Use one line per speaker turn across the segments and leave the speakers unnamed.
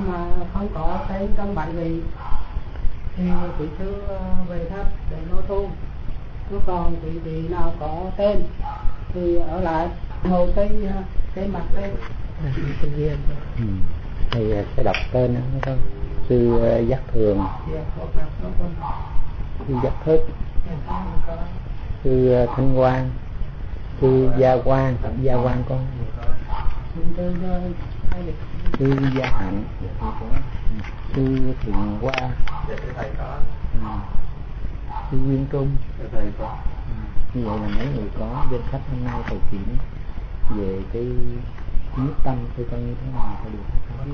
mà không có tên trong bản vị thì quý sư về tháp để nô thu. Nếu còn quý vị nào có tên thì ở lại ngồi cái mặt tên.
Thầy sẽ đọc tên đó không? Sư Giác Thường, sư Giác Thức, sư Thanh Quang, sư Gia Quang con, sư Gia Hạnh, sư Thiện Hoa, sư Nguyên Trung. Như vậy là mấy người có danh sách hôm nay thầy kiểm về cái nhiếp tâm tôi coi như thế nào thầy được không?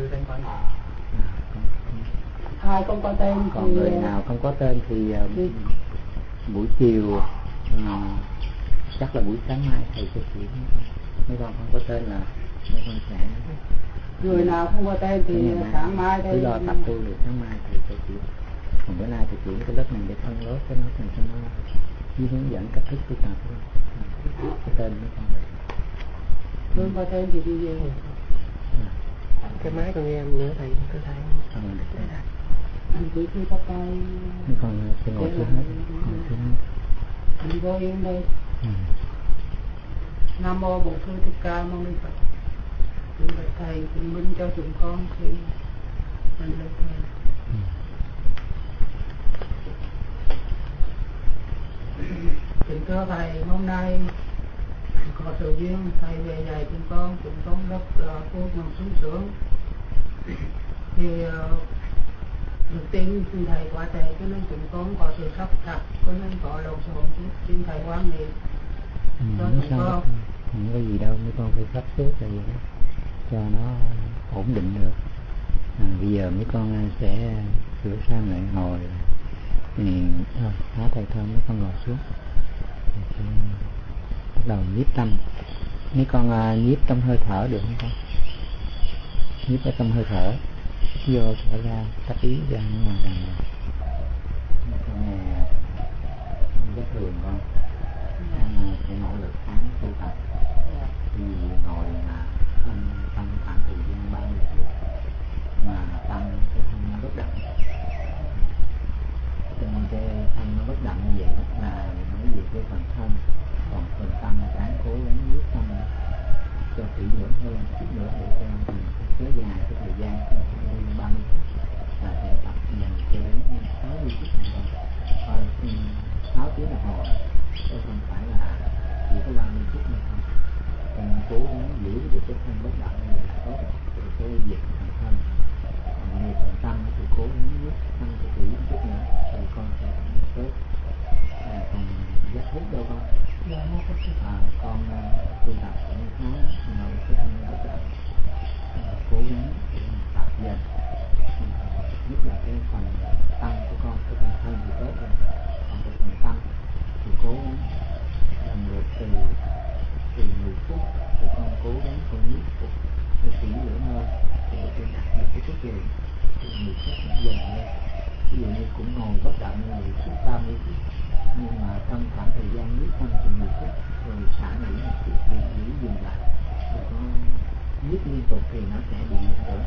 Ai không có tên
còn
thì
người nào không có tên thì buổi chiều chắc là buổi sáng mai thầy sẽ kiểm. Mấy con không có tên là mấy con sẽ
người nào không có tên thì sáng mai
cứ lo tập tu được, sáng mai thầy sẽ kiểm. Còn bữa nay thầy kiểm cái lớp này để phân lớp cái lớp này cho nó với hướng dẫn cách thức tu tập. Cái tên mấy con này
không có tên thì đi về.
Cái máy con em nữa thầy cứ thấy
anh cứ cứ có tay
mấy con sẽ ngồi xuống hết, ngồi xuống hết.
anh vô yên đây. Nam mô Bổn Sư Thích Ca Mâu Ni Phật. Chúng thầy chứng minh cho chúng con khi mình được thầy. Kính thưa thầy, hôm nay có sự duyên thầy về dạy chúng con rất là vui mừng sung sướng. Thì được tin thầy quá trẻ cho nên chúng con có sự sắp đặt, cho nên có lộn xộn chút, xin thầy quan hệ cho chúng con.
Không có gì đâu, mấy con phải sắp xếp là vậy đó, cho nó ổn định được. Bây giờ mấy con sẽ sửa sang lại ngồi thì hóa thầy thơm mấy con ngồi xuống. Bắt đầu nhiếp tâm. Mấy con nhiếp trong hơi thở được không con? Nhiếp ở trong hơi thở, vô thở ra, tác ý ra ngoài là con nghe rất thường con. Sẽ nỗ lực sáng tu tập. Thì ngồi mà tâm khoảng thời gian 30 phút mà tâm sẽ không bất động. Cho nên cái thân nó bất động như vậy là nói về cái phần thân. Còn phần tâm ráng cố gắng nhiếp tâm cho kỹ lưỡng hơn chút nữa để cho mình kéo dài cái thời gian trong 30 phút là sẽ tập dần cho đến 60 phút đồng hồ, 6 tiếng đồng hồ, chứ không phải là chỉ có 30 phút mà thôi. Cố gắng giữ được cái thân bất động như vậy là tốt để cái việc phần thân. Còn như phần tâm thì cố gắng giúp tâm cho kỹ một chút nữa thì con sẽ tốt. Còn giác hút đâu con? Con tu tập cũng khá ngồi cái thân bất động, cố gắng tập dần, nhất là cái phần tâm của con, cái phần thân thì tốt rồi, còn cái phần tâm thì cố gắng lần lượt từ 10 phút để con cố gắng con nhiếp cho kỹ lưỡng hơn để con đạt được cái chất lượng 10 phút dần lên. Ví dụ như cũng ngồi bất động như vậy suốt 30 phút, nhưng mà trong khoảng thời gian nhiếp tâm từ 10 phút rồi xả nghỉ một chút để nghỉ dừng lại, rồi có nhiếp liên tục thì nó sẽ bị ảnh hưởng.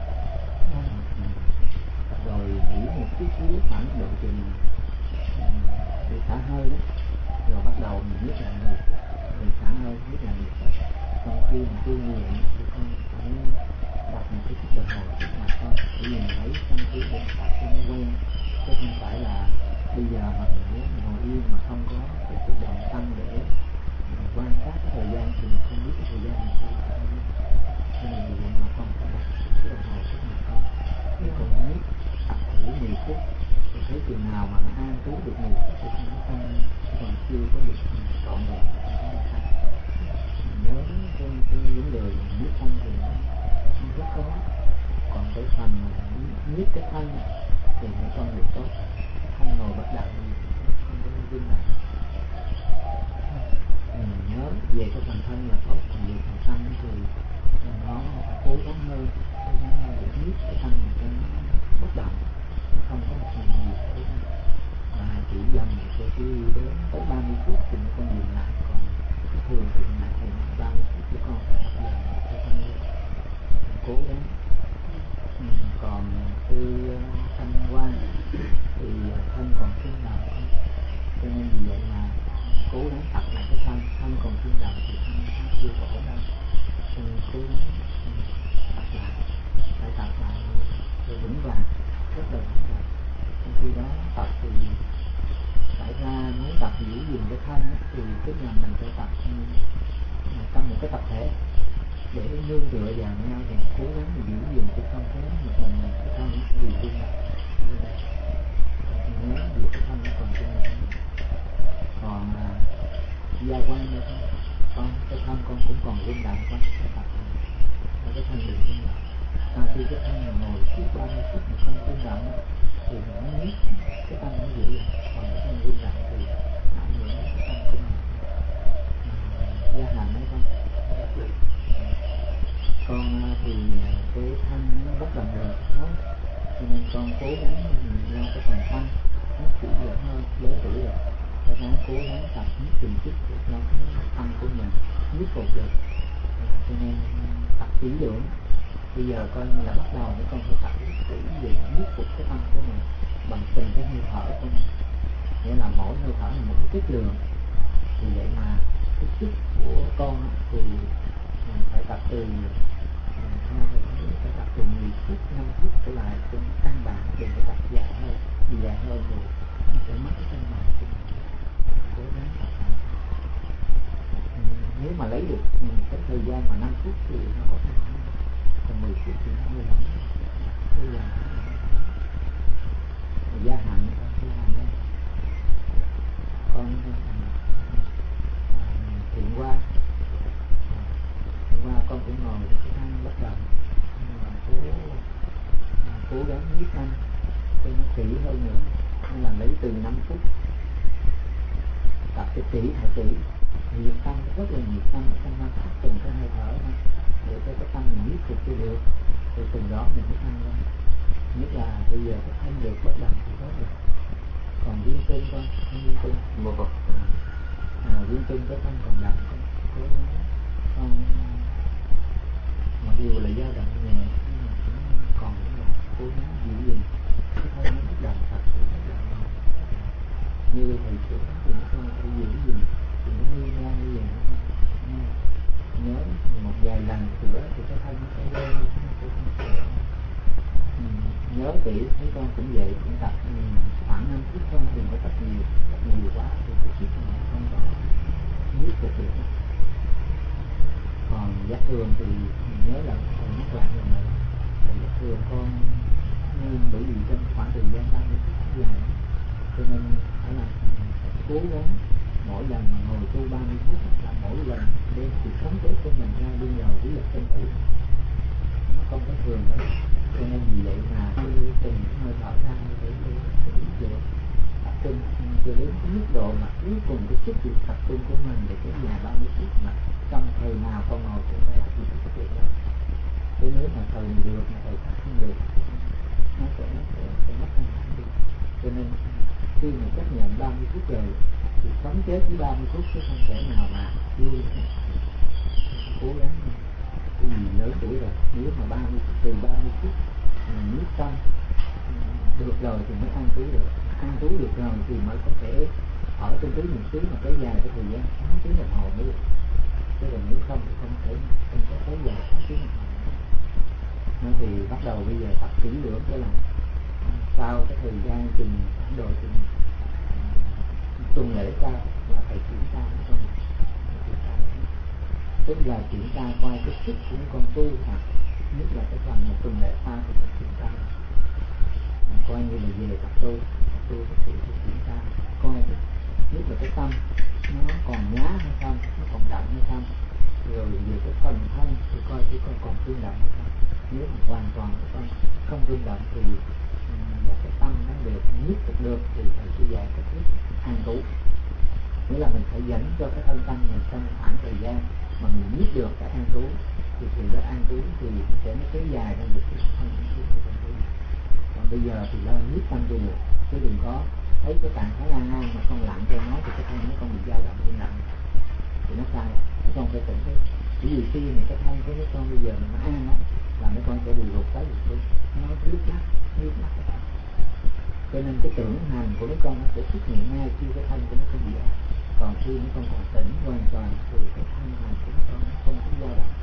Rồi nghỉ một chút xíu khoảng độ chừng để xả hơi đó, rồi bắt đầu mình nhiếp lại 10 phút rồi xả hơi, nhiếp lại 10 phút. Còn khi mà tu như vậy thì con phải đặt một cái chiếc đồng hồ trước mặt con để nhìn thấy không khí để tập cho nó quen, chứ không phải là bây giờ mà mình ngồi yên mà không có cái sự động tâm để mình quan sát cái thời gian thì mình không biết cái thời gian mình tu tập như thế. Cho nên vì vậy mà con phải đặt cái đồng hồ trước mặt con để con biết tập thử 10 phút, rồi thấy chừng nào mà nó an trú được 10 phút thì con mới tăng, còn chưa có được trọn vẹn thì con mới tăng. Nhớ cái vấn đề nhiếp thân thì nó rất khó, còn cái phần nhiếp cái thân thì mấy con được tốt, không ngồi bất động gì, không có vinh lại. Nhớ về cái phần thân là tốt, còn về phần tâm thì nó cố gắng hơn để nhiếp cái thân mình cho nó bất động, nó không có một gì cố gắng, mà chỉ dần cho cái đến tới 30 phút thì mấy con dừng lại. Còn thường thì nãy thầy nói 30 phút của con phải tập dần cho con cố gắng. tức là mình phải tập trong một cái tập thể để nương tựa vào nhau và cố gắng giữ gìn cái không khí một mình cái thân nó bị chung nhớ về cái thân nó còn chung còn gia quan nữa con cái thân con cũng còn rung động con phải tập cái thân đừng rung động. Sau khi cái thân mình ngồi suốt 30 phút mà không rung động thì mình mới biết cái tâm nó giữ lại, còn cái thân rung động thì ảnh hưởng đến cái tâm của mình. Gia hành đấy con thì cái thân nó bất đồng rồi thôi, cho nên con cố gắng lo cái phần thân nó kỹ lưỡng hơn, lớn tuổi rồi phải ráng cố gắng tập hết từng chút để cho cái thân của mình giúp phục được. Cho nên tập kỹ lưỡng. Bây giờ coi như là bắt đầu với con phải tập rất kỹ để giúp phục cái tâm của mình bằng từng cái hơi thở của mình, nghĩa là mỗi hơi thở là một cái chất lượng. Vì vậy mà cái sức của con thì phải tập từ phải tập từ 10 phút, 5 phút trở lại cho căn bản, đừng có tập dài hơn, vì dài hơn thì nó sẽ mất cái cân bằng của mình. Cố gắng tập lại. Nếu mà lấy được cái thời gian mà 5 phút thì nó có thể, còn 10 phút thì nó hơi lỏng. Bây giờ gia hạn con thiện qua con cũng ngồi cái thân bất động, nhưng mà cố gắng nhiếp tâm cho nó kỹ hơn nữa, nên là lấy từ 5 phút tập cho kỹ thật kỹ, nhiệt tâm rất là nhiệt tâm trong 5 phút từng cái hơi thở thôi, để cho cái tâm mình nhiếp phục cho được, thì từ đó mình mới tăng lên. Nhất là bây giờ cái thân được bất động thì tốt rồi. Còn viên tinh con, viên tinh một vật viên tinh cái thân còn động con cố gắng con, mặc dù là dao động nhẹ nhưng mà cũng còn là cố gắng giữ gìn cái thân nó bất động thật sự bất động. Như thầy chủ thì nó con phải giữ gìn thì nó như ra như vậy nó nhớ một vài lần sửa thì cái thân nó sẽ lên, nó sẽ không sửa. Nhớ kỹ mấy con cũng vậy, cũng tập khoảng 5 phút thôi, đừng có tập nhiều quá thì cái sức mình không có nhiếp phục được. Còn giác thường thì nhớ là thầy nhắc lại lần nữa, thầy giác thường con nhưng bởi vì trong khoảng thời gian 30 phút dài cho nên phải là cố gắng mỗi lần mà ngồi tu 30 phút là mỗi lần đem sự khống chế của mình ra đi vào quy luật sinh tử, nó không có thường đâu. Cho nên vì vậy mà từng hơi thở ra để tập trung cho đến cái mức độ mà cuối cùng cái sức lực tập trung của mình để kéo dài 30 phút mà trong thời nào con ngồi cũng phải làm cái sức lực đó. Thế nếu mà thời này được mà thời khác không được nó sẽ mất cân bằng đi. Cho nên khi mà chấp nhận 30 phút rồi thì khống chế với 30 phút chứ không thể nào mà lui cố gắng. Cái gì lớn tuổi rồi, nếu mà 30 từ 30 phút mình nhiếp tâm được rồi thì mới an trú được, an trú được rồi thì mới có thể ở trong tứ niệm xứ mà kéo dài cái thời gian 6 tiếng đồng hồ mới được. Chứ còn nếu không thì không thể, không có kéo dài 6 tiếng đồng hồ. Nó thì bắt đầu bây giờ tập kỹ lưỡng trở lại. Sau cái thời gian chừng khoảng độ chừng tuần lễ sau là phải chuyển tra với con, tức là chuyển tra qua cái sức của con tu mà nhất là cái phần một tuần lễ sau thì phải chuyển tra, coi như là về tập tu cái sự chuyển tra coi cái nhất là cái tâm nó còn nhá hay không, nó còn động hay không, rồi về cái phần thân thì coi cái con còn rung động hay không. Nếu mà hoàn toàn cái con không rung động thì và cái tâm nó được nhiếp phục được thì thầy sẽ dạy cái thức an trú, nghĩa là mình phải dẫn cho cái thân tâm mình trong khoảng thời gian mà mình nhiếp được cái an trú thì từ đó an trú thì sẽ nó kéo dài ra được cái thân của con tu. Còn bây giờ thì lo nhiếp tâm cho được, chứ đừng có thấy cái trạng thái an mà con lặng cho nó thì cái thân nó con bị dao động im lặng thì nó sai. Các con phải tỉnh thấy, bởi vì khi mà cái thân của mấy con bây giờ mà nó an á là mấy con sẽ bị rụt tới rụt lui, nó liếc lắc. Cho nên cái tưởng hành của mấy con nó sẽ xuất hiện ngay khi cái thân của mấy con bị an. Còn khi mấy con còn tỉnh hoàn toàn thì cái thân hành của mấy con nó không có dao động,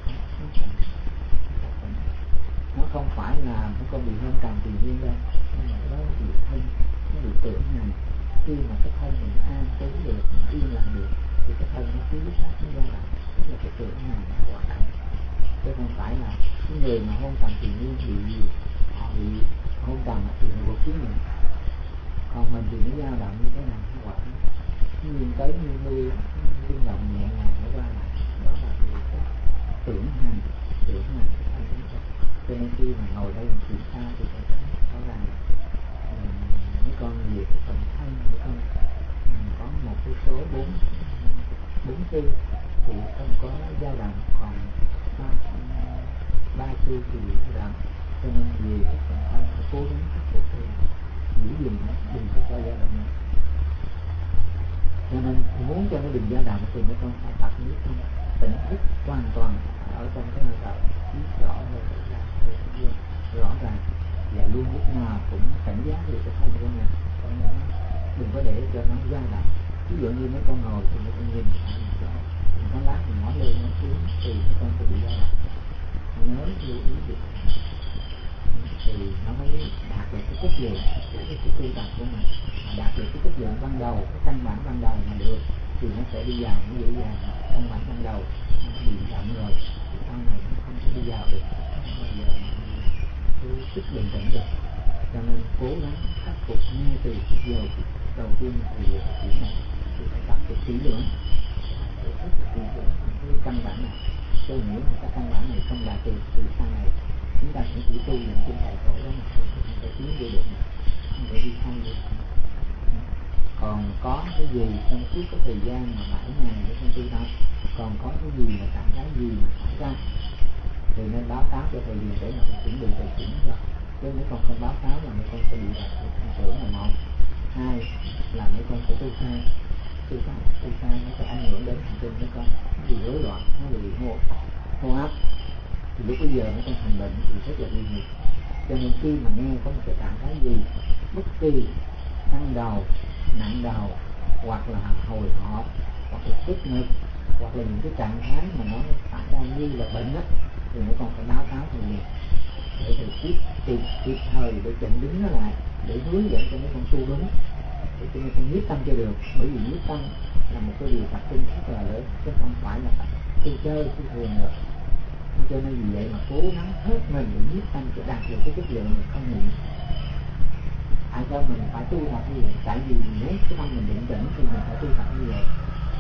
nó không phải là mấy con bị hơn trầm tự nhiên đâu, nhưng mà cái đó bị thân, nó bị tưởng hành. Khi mà cái thân mình an trú được, nó yên lặng được thì cái thân nó cứ lúc đó nó dao động, tức là cái tưởng này nó hoạt động, chứ không phải là cái người mà hôn trầm thì nhiên họ bị hôn trầm thì họ được chứng nghiệm, còn mình thì nó dao động như thế nào nó hoạt động, nhiên tới như nuôi rung động nhẹ nhàng nó qua lại, đó là điều cái tưởng hành cái thân đó. Cho nên khi mà ngồi đây mình kiểm tra thì phải rõ ràng mấy con nhiều cái phần thân, mấy con có một cái số bốn tư thì không có dao động, còn ba tư thì dao động, cho nên nhiều cái phần thân phải cố gắng khắc phục thì giữ gìn nó đừng có cho dao động nữa. Cho nên muốn cho nó đừng dao động thì mấy con phải tập nước không tỉnh thức hoàn toàn ở trong cái hơi thở, biết rõ hơi thở ra hơi thở vô rõ ràng, và luôn lúc nào cũng cảnh giác được cái thân của mình, đừng có để cho nó dao động. Ví dụ như mấy con ngồi thì mấy con nhìn lại một chỗ, mình có lát mình nói lên nói xuống thì mấy con sẽ bị dao động, nhớ lưu ý được thì nó mới đạt được cái chất lượng của cái tu tập của mình. Mà đạt được cái chất lượng ban đầu, cái căn bản ban đầu mà được thì nó sẽ đi vào nó dễ dàng. Căn bản ban đầu nó bị động rồi thì sau này nó không thể đi vào được, không bao giờ cái sức bình tĩnh được. Cho nên cố gắng khắc phục ngay từ giờ đầu tiên thì giờ thực hiện này thì phải tập được kỹ lưỡng, phải rất là kỹ lưỡng cái căn bản này. Tôi nghĩ là cái căn bản này không đạt được thì sau này chúng ta sẽ chỉ tu những trên thầy tổ đó mà thôi, chứ không thể tiến vô được, không thể đi sâu được. Còn có cái gì trong suốt cái thời gian mà 7 ngày để con tu tập, còn có cái gì mà cảm thấy gì mà xảy ra thì nên báo cáo cho thầy liền để mà thầy chuẩn bị thầy chỉnh cho. Chứ nếu con không báo cáo là mấy con sẽ bị đạt được tin tưởng là một, hai là mấy con sẽ tu sai nó sẽ ảnh hưởng đến hành trình mấy con, nó bị rối loạn, nó bị hô hấp thì lúc bây giờ mấy con thành bệnh thì rất là nguy hiểm. Cho nên khi mà nghe có một cái cảm thấy gì bất kỳ căng đầu, nặng đầu, hoặc là hồi hộp, hoặc là tức ngực, hoặc là những cái trạng thái mà nó xảy ra như là bệnh á, thì mấy con phải báo cáo thầy liền để thầy kịp thời để chỉnh đứng nó lại, để hướng dẫn cho mấy con tu đúng, để cho mấy con nhiếp tâm cho được. Bởi vì nhiếp tâm là một cái điều tập trung rất là lớn, chứ không phải là tu chơi tu thường nữa. Cho nên vì vậy mà cố gắng hết mình để nhiếp tâm để đạt được cái chất lượng mà không nghĩ. Tại sao mình phải tu tập như vậy? Tại vì muốn cái tâm mình định tĩnh thì mình phải tu tập như vậy.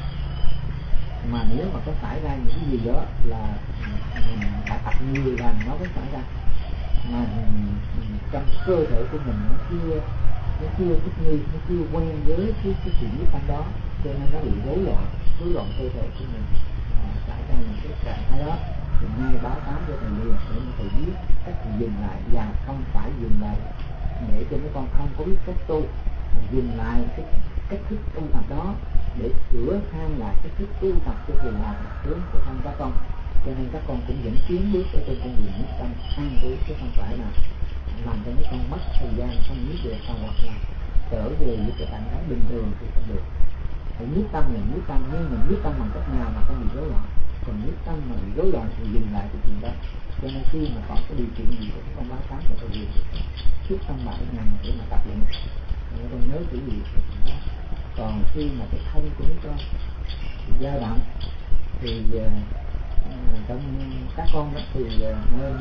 Mà nếu mà có xảy ra những cái gì đó là mình đã tập nhiều lần nó mới xảy ra, mà trong cơ thể của mình nó chưa thích nghi, nó chưa quen với cái sự nhiếp tâm đó, cho nên nó bị rối loạn cơ thể của mình, xảy ra những cái trạng thái đó thì ngay báo cáo cho thầy liền để mà thầy biết cách dừng lại, và không phải dừng lại để cho mấy con không có biết cách tu, mà dừng lại cái cách thức tu tập đó để sửa sang lại cách thức tu tập cho phù hợp hướng của thân các con. Cho nên các con cũng vẫn tiến bước ở trên con đường nhiếp tâm an trú, chứ không phải là làm cho mấy con mất thời gian không nhiếp được, hoặc là trở về với cái trạng thái bình thường thì không được. Phải nhiếp tâm là nhiếp tâm, nhưng mà nhiếp tâm bằng cách nào mà không bị rối loạn. Còn nhiếp tâm mà bị rối loạn thì dừng lại cái chuyện đó. Cho nên khi mà có cái điều kiện gì thì các con báo cáo cho thầy liền suốt trong 7 ngày để mà tập luyện. Các con nhớ chữ gì đó. Còn khi mà cái thân của mấy con dao động thì trong các con đó thì nên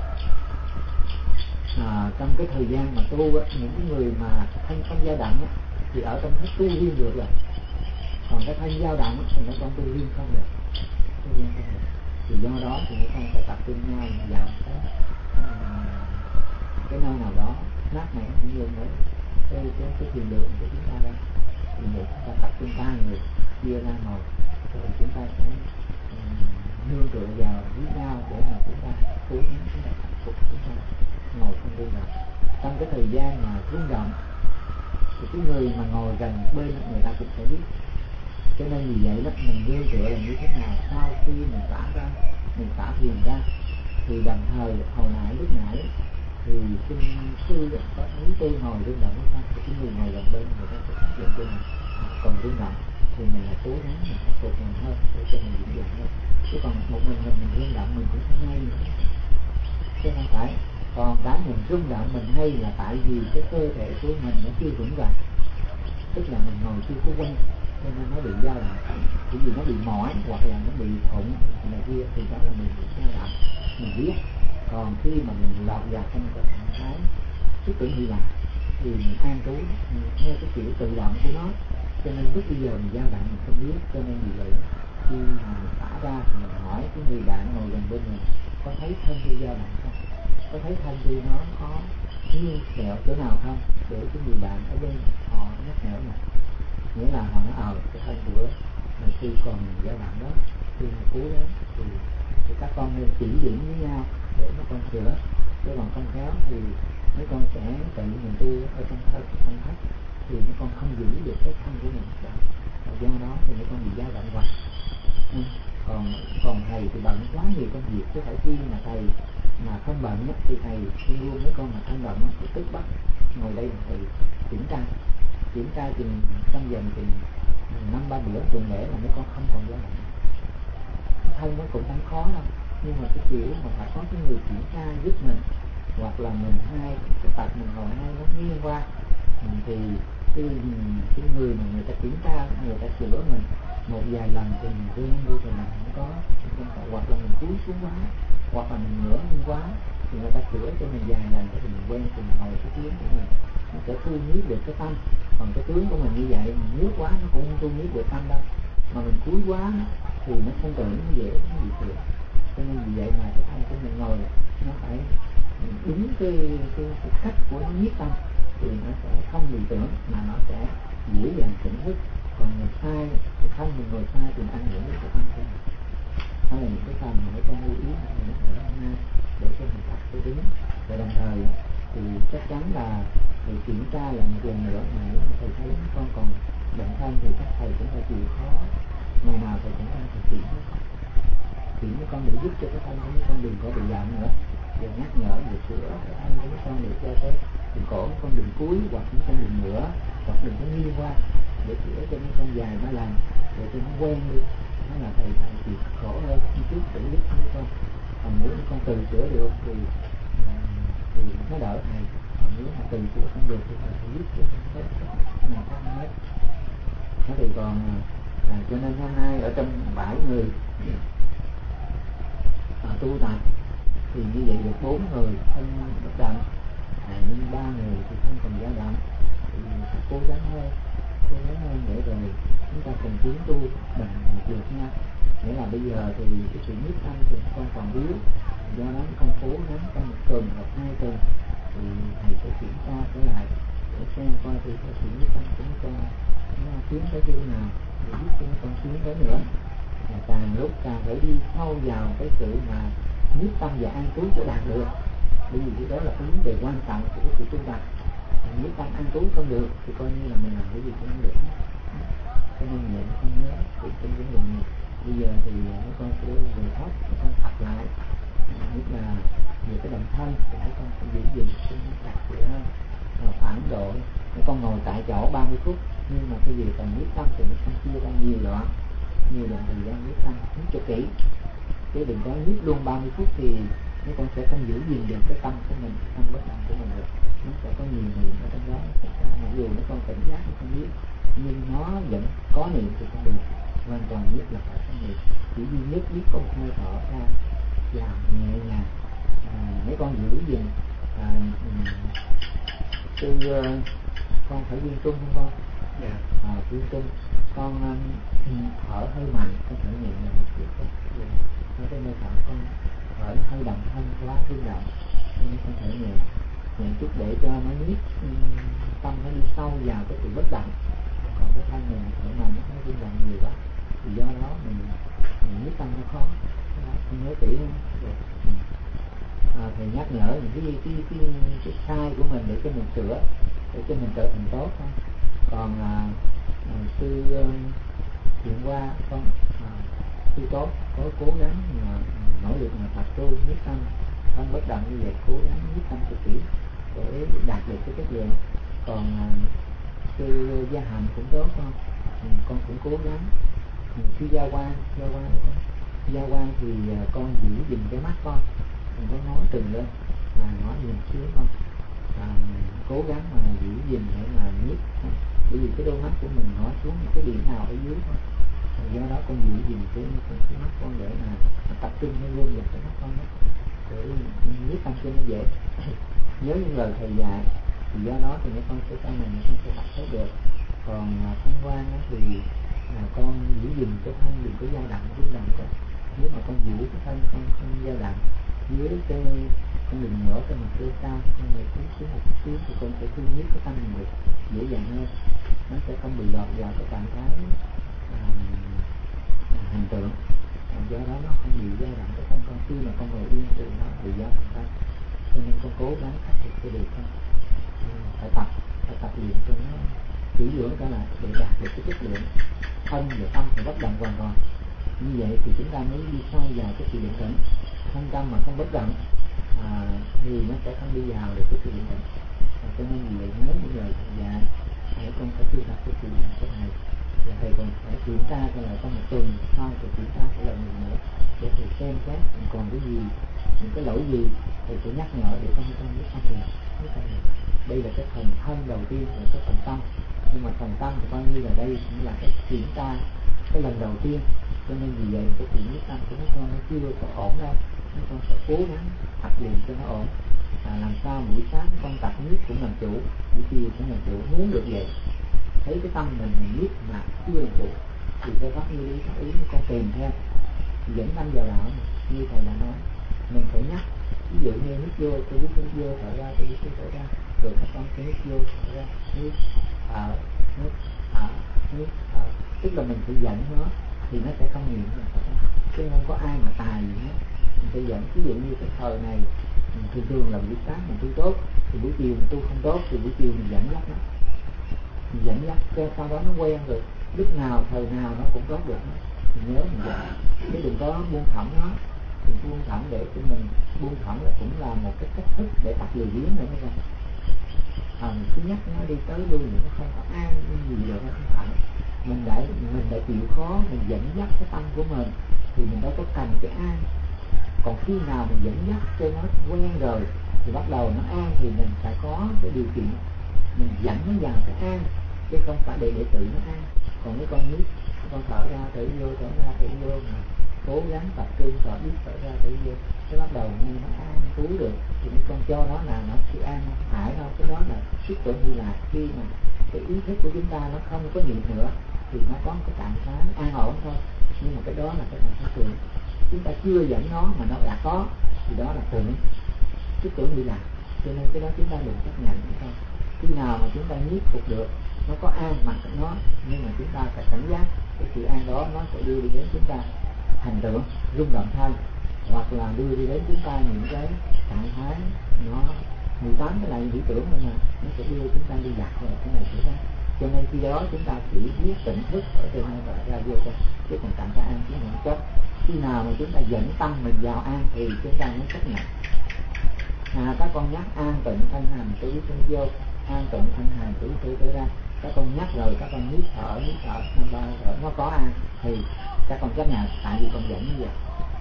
trong cái thời gian mà tu á, những cái người mà thân không dao động á, thì ở trong thức tu riêng được rồi. Còn cái thân dao động á, thì mấy con tu riêng không được, thì do đó thì mấy con phải tập trung nhau vào cái nơi nào đó mát mẻ cũng như mới cái thiền lượng của chúng ta đây. Thì để chúng ta tập trung 3 người chia ra ngồi, rồi chúng ta sẽ nương tựa vào với nhau để mà chúng ta cố gắng chúng ta khắc phục, chúng ta ngồi không rung động. Trong cái thời gian mà rung động thì cái người mà ngồi gần bên người ta cũng sẽ biết. Cho nên vì vậy đó, mình nương tựa là như thế nào? Sau khi mình xả ra, mình xả thiền ra, thì đồng thời hồi nãy lúc nãy thì kinh sư có thấy tôi ngồi rung động hay không, thì cái người ngồi gần bên người ta sẽ xác định cho mình còn rung động thì mình là cố gắng mình khắc phục mình hơn để cho mình dễ dàng hơn. Chứ còn một mình rung động mình cũng không hay nữa, chứ không phải. Còn cái mình rung động mình hay là tại vì cái cơ thể của mình nó chưa vững vàng, tức là mình ngồi chưa có quen, cho nên nó bị dao động. Cái gì nó bị mỏi hoặc là nó bị thủng này kia thì đó là mình bị dao động, mình biết. Còn khi mà mình lọt vào trong cái trạng thái thức tỉnh hy lạc thì mình an trú theo cái kiểu tự động của nó, cho nên lúc bây giờ mình dao động mình không biết. Cho nên vì vậy khi mà mình thả ra thì mình hỏi cái người bạn ngồi gần bên mình có thấy thân tôi dao động không, có thấy thân tôi nó có nghiêng xẹo chỗ nào không, để cái người bạn ở bên họ nhắc nhở mình. Nghĩa là họ nói cái thân của sư còn dao động đó, sư mà cứu đó thì các con nên chỉ điểm với nhau để mấy con sửa. Chứ còn không khéo thì mấy con sẽ tự mình tu ở trong thân thất thì mấy con không giữ được cái thân của mình đâu. Do đó thì mấy con bị dao động hoài. Còn thầy thì bận quá nhiều công việc, chứ phải khi mà thầy mà không bận thì thầy luôn mấy con mà không bận thì tức bắt ngồi đây thầy kiểm tra chừng trong vòng chừng 5-3 bữa tuần lễ là mấy con không còn dao động. Thân nó cũng không khó đâu, nhưng mà cái kiểu mà phải có cái người kiểm tra giúp mình, hoặc là mình hai cái tật mình ngồi hai nó nghiêng qua thì cái người mà người ta kiểm tra, người ta sửa mình một vài lần thì mình quen đi rồi mình không có, hoặc là mình cúi xuống quá, hoặc là mình ngửa lên quá thì người ta sửa cho mình vài lần để mình quen thì mình ngồi cái tiếng của mình nó sẽ thu nhiếp được cái tâm. Còn cái tướng của mình như vậy mình nhước quá nó cũng không thu nhiếp được tâm đâu, mà mình cúi quá thì nó không tưởng nó dễ nó bị sửa. Cho nên vì vậy mà cái tâm của mình ngồi nó phải đúng cái cách của nó nhiếp tâm thì nó sẽ không bị tưởng mà nó sẽ dễ dàng tỉnh thức. Còn mình sai, cái thân mình ngồi sai thì ảnh hưởng đến cái tâm của mình. Đó là những cái phần mà mấy con lưu ý mà mình nhớ hôm nay để cho mình tập cho đúng. Và đồng thời thì chắc chắn là thầy kiểm tra lại một lần nữa, mà nếu mà thầy thấy con còn bệnh thân thì các thầy cũng phải chịu khó, ngày nào thầy cũng phải kiểm với con để giúp cho cái thân của mấy con đừng có bị lạm nữa, để nhắc nhở, để sửa cái thân của mấy con để cho cái cổ con đừng cúi, hoặc mấy con đừng ngửa, hoặc đừng có nghiêng qua, để sửa cho mấy con dài nó làm, để cho nó quen đi. Nó là thầy chịu khổ hơn chút để giúp mấy con. Còn nếu mấy con tự sửa được thì nó đỡ thầy. Còn nếu mà tự sửa không được thì thầy phải giúp cho con tốt mà con hết. Thế thì còn cho nên hôm nay ở trong 7 người tu tập thì như vậy được 4 người thân bất động, nhưng 3 người thì thân còn dao động, thì phải cố gắng hơn để rồi chúng ta cùng tiến tu bằng một lượt nha. Nghĩa là bây giờ thì cái sự nhiếp tâm thì con còn yếu, do đó con cố gắng trong 1 tuần hoặc 2 tuần thì thầy sẽ kiểm tra trở lại để xem coi thì cái sự nhiếp tâm của con nó tiến tới chỗ nào để giúp cho con tiến tới nữa. Mà càng lúc càng phải đi sâu vào cái sự mà nhiếp tâm và an trú cho đạt được, bởi vì cái đó là cái vấn đề quan trọng của cái sự tu tập. Nhiếp tâm an trú không được thì coi như là mình làm cái gì cũng không được. Cho nên mình không nhớ thì trong vấn đề này bây giờ thì mấy con sẽ về hết, mấy con tập lại, nhất là về cái động thân thì mấy con sẽ giữ gìn cho nó chặt chẽ hơn. Khoảng độ mấy con ngồi tại chỗ 30 phút, nhưng mà cái gì cần nhiếp tâm thì mấy con chia ra nhiều đoạn thời gian nhiếp tâm nhiếp cho kỹ, chứ đừng có nhiếp luôn 30 phút thì mấy con sẽ không giữ gìn được cái tâm của mình, tâm bất động của mình được. Nó sẽ có nhiều niệm ở trong đó, mặc dù mấy con cảnh giác mấy con biết nhưng nó vẫn có niệm thì không được. Quan trọng nhất là phải có niệm, chỉ duy nhất biết có một hơi thở ra vào nhẹ nhàng. Mấy con giữ gìn con phải viên trung không con? Viên trung con thở hơi mạnh, con thở nhẹ nhàng một chút thôi. Cái hơi thở con thở hơi đậm thân quá rung động, nên con thở nhẹ chút để cho nó nhiếp tâm nó đi sâu vào cái sự bất động. Còn cái thân mình thở mạnh nó rung động nhiều quá thì do đó mình nhiếp tâm nó khó. Con nhớ kỹ không? Thầy nhắc nhở những cái sai của mình để cho mình sửa, để cho mình trở thành tốt thôi. Còn sư hiện qua con sư tốt có cố gắng mà nỗ lực mà tập tu nhiếp tâm thân bất động như vậy, cố gắng nhiếp tâm thực kỹ để đạt được cái chất lượng. Còn sư Gia Hạnh cũng tốt con cũng cố gắng. Sư Gia Quan thì con giữ gìn cái mắt con, đừng có nói từng lên, nói nhìn xuống con. cố gắng mà giữ gìn để mà nhiếp, bởi vì cái đôi mắt của mình nó xuống một cái điểm nào ở dưới thôi. Do đó con giữ gìn cái mắt con để mà tập trung nó luôn vào cái mắt con đó, để nhiếp tâm cho nó dễ. Nhớ những lời thầy dạy thì do đó thì mấy con sẽ sau này mấy con sẽ tập tốt được. Còn thanh quan thì con giữ gìn cái thân đừng có dao động rung động con. Nếu mà con giữ cái thân con không dao động dưới cái con đừng ngửa cái mặt lên cao, con này xuống một chút xíu thì con sẽ thu nhiếp cái thân mình được dễ dàng hơn. Nó sẽ không bị lọt vào cái trạng thái hình tượng. Do đó nó không bị dao động cái thân con. Khi mà con ngồi yên thì nó bị dao động thân. Cho nên con cố gắng khắc phục cái điều không. Phải tập luyện cho nó kỹ lưỡng cả lại để đạt được cái chất lượng thân và tâm phải bất động hoàn toàn. Như vậy thì chúng ta mới đi sâu vào cái sự định tĩnh. Thân tâm mà không bất động thì nó sẽ không đi vào được cái sự định tĩnh. Cho nên vì vậy nhớ những lời thầy dạy để con phải tu tập cái sự định tĩnh này. Và thầy còn phải kiểm tra cho lại trong một tuần sau thì kiểm tra lại lần nữa để thầy xem xét còn cái gì, những cái lỗi gì thầy sẽ nhắc nhở để con biết không làm. Đây là cái phần thân đầu tiên là cái phần tâm, nhưng mà phần tâm thì coi như là đây cũng là cái kiểm tra cái lần đầu tiên. Cho nên vì vậy cái chuyện nhất tâm của mấy con nó chưa có ổn đâu. Mấy con phải cố gắng tập luyện cho nó ổn. Làm sao buổi sáng con tập nhất cũng làm chủ, buổi chiều cũng làm chủ. Muốn được vậy, thấy cái tâm mình nhất mà chưa làm chủ thì cái pháp như ý con tìm theo thì dẫn tâm vào đạo. Như thầy đã nói, mình phải nhắc, ví dụ như hít vô, tôi biết hít vô, thở ra, tôi biết thở ra, rồi các con sẽ hít vô, thở ra, hít thở, tức là mình phải dẫn nó thì nó sẽ không nghiện mình phải. Chứ không có ai mà tài gì hết. Mình phải dẫn, ví dụ như cái thời này thường thường là buổi sáng mình tu tốt thì buổi chiều mình tu không tốt, thì buổi chiều mình dẫn dắt nó, mình dẫn dắt cho sau đó nó quen rồi, lúc nào thời nào nó cũng tốt được. Mình nhớ mình dẫn, chứ đừng có buông thõng nó. Đừng buông thõng để cho mình buông thõng là cũng là một cái cách thức để tập lười biếng nữa các bạn. Mình cứ nhắc nó đi tới luôn, nó không có an gì được, nó không phải. Mình đã chịu khó mình dẫn dắt cái tâm của mình thì mình đâu có cần cái an. Còn khi nào mình dẫn dắt cho nó quen rồi thì bắt đầu nó an thì mình phải có cái điều kiện mình dẫn nó vào cái an, chứ không phải để tự nó an. Còn mấy con nhíp, con thở ra thở vô, thở ra thở vô mà cố gắng tập trung thở biết thở ra thở vô, cái bắt đầu nghe nó an trú được thì mấy con cho nó là nó sự an nó phải đâu. Cái đó là sức tưởng như là khi mà cái ý thức của chúng ta nó không có niệm nữa thì nó có một cái trạng thái an ổn thôi. Nhưng mà cái đó là cái trạng thái tưởng. Chúng ta chưa dẫn nó mà nó đã có thì đó là tưởng, sức tưởng như là. Cho nên cái đó chúng ta đừng chấp nhận nữa thôi. Khi nào mà chúng ta nhiếp phục được, nó có an mặc nó, nhưng mà chúng ta phải cảnh giác cái sự an đó nó sẽ đưa đi đến chúng ta thành tưởng rung động thân, hoặc là đưa đi đến chúng ta những cái trạng thái nó 18 cái lại lý tưởng mà nó sẽ đưa chúng ta đi lạc vào cái này cái đó. Cho nên khi đó chúng ta chỉ biết tỉnh thức ở trên hơi thở ra vô thôi, chứ còn trạng thái an chúng ta không chấp. Khi nào mà chúng ta dẫn tâm mình vào an thì chúng ta mới chấp nhận. Các con nhắc an tịnh thanh hành tự biết vô, an tịnh thanh hành tự thở ra. Các con nhắc rồi các con hít thở năm ba thở nó có an thì các con chấp nhận, tại vì con dẫn như vậy.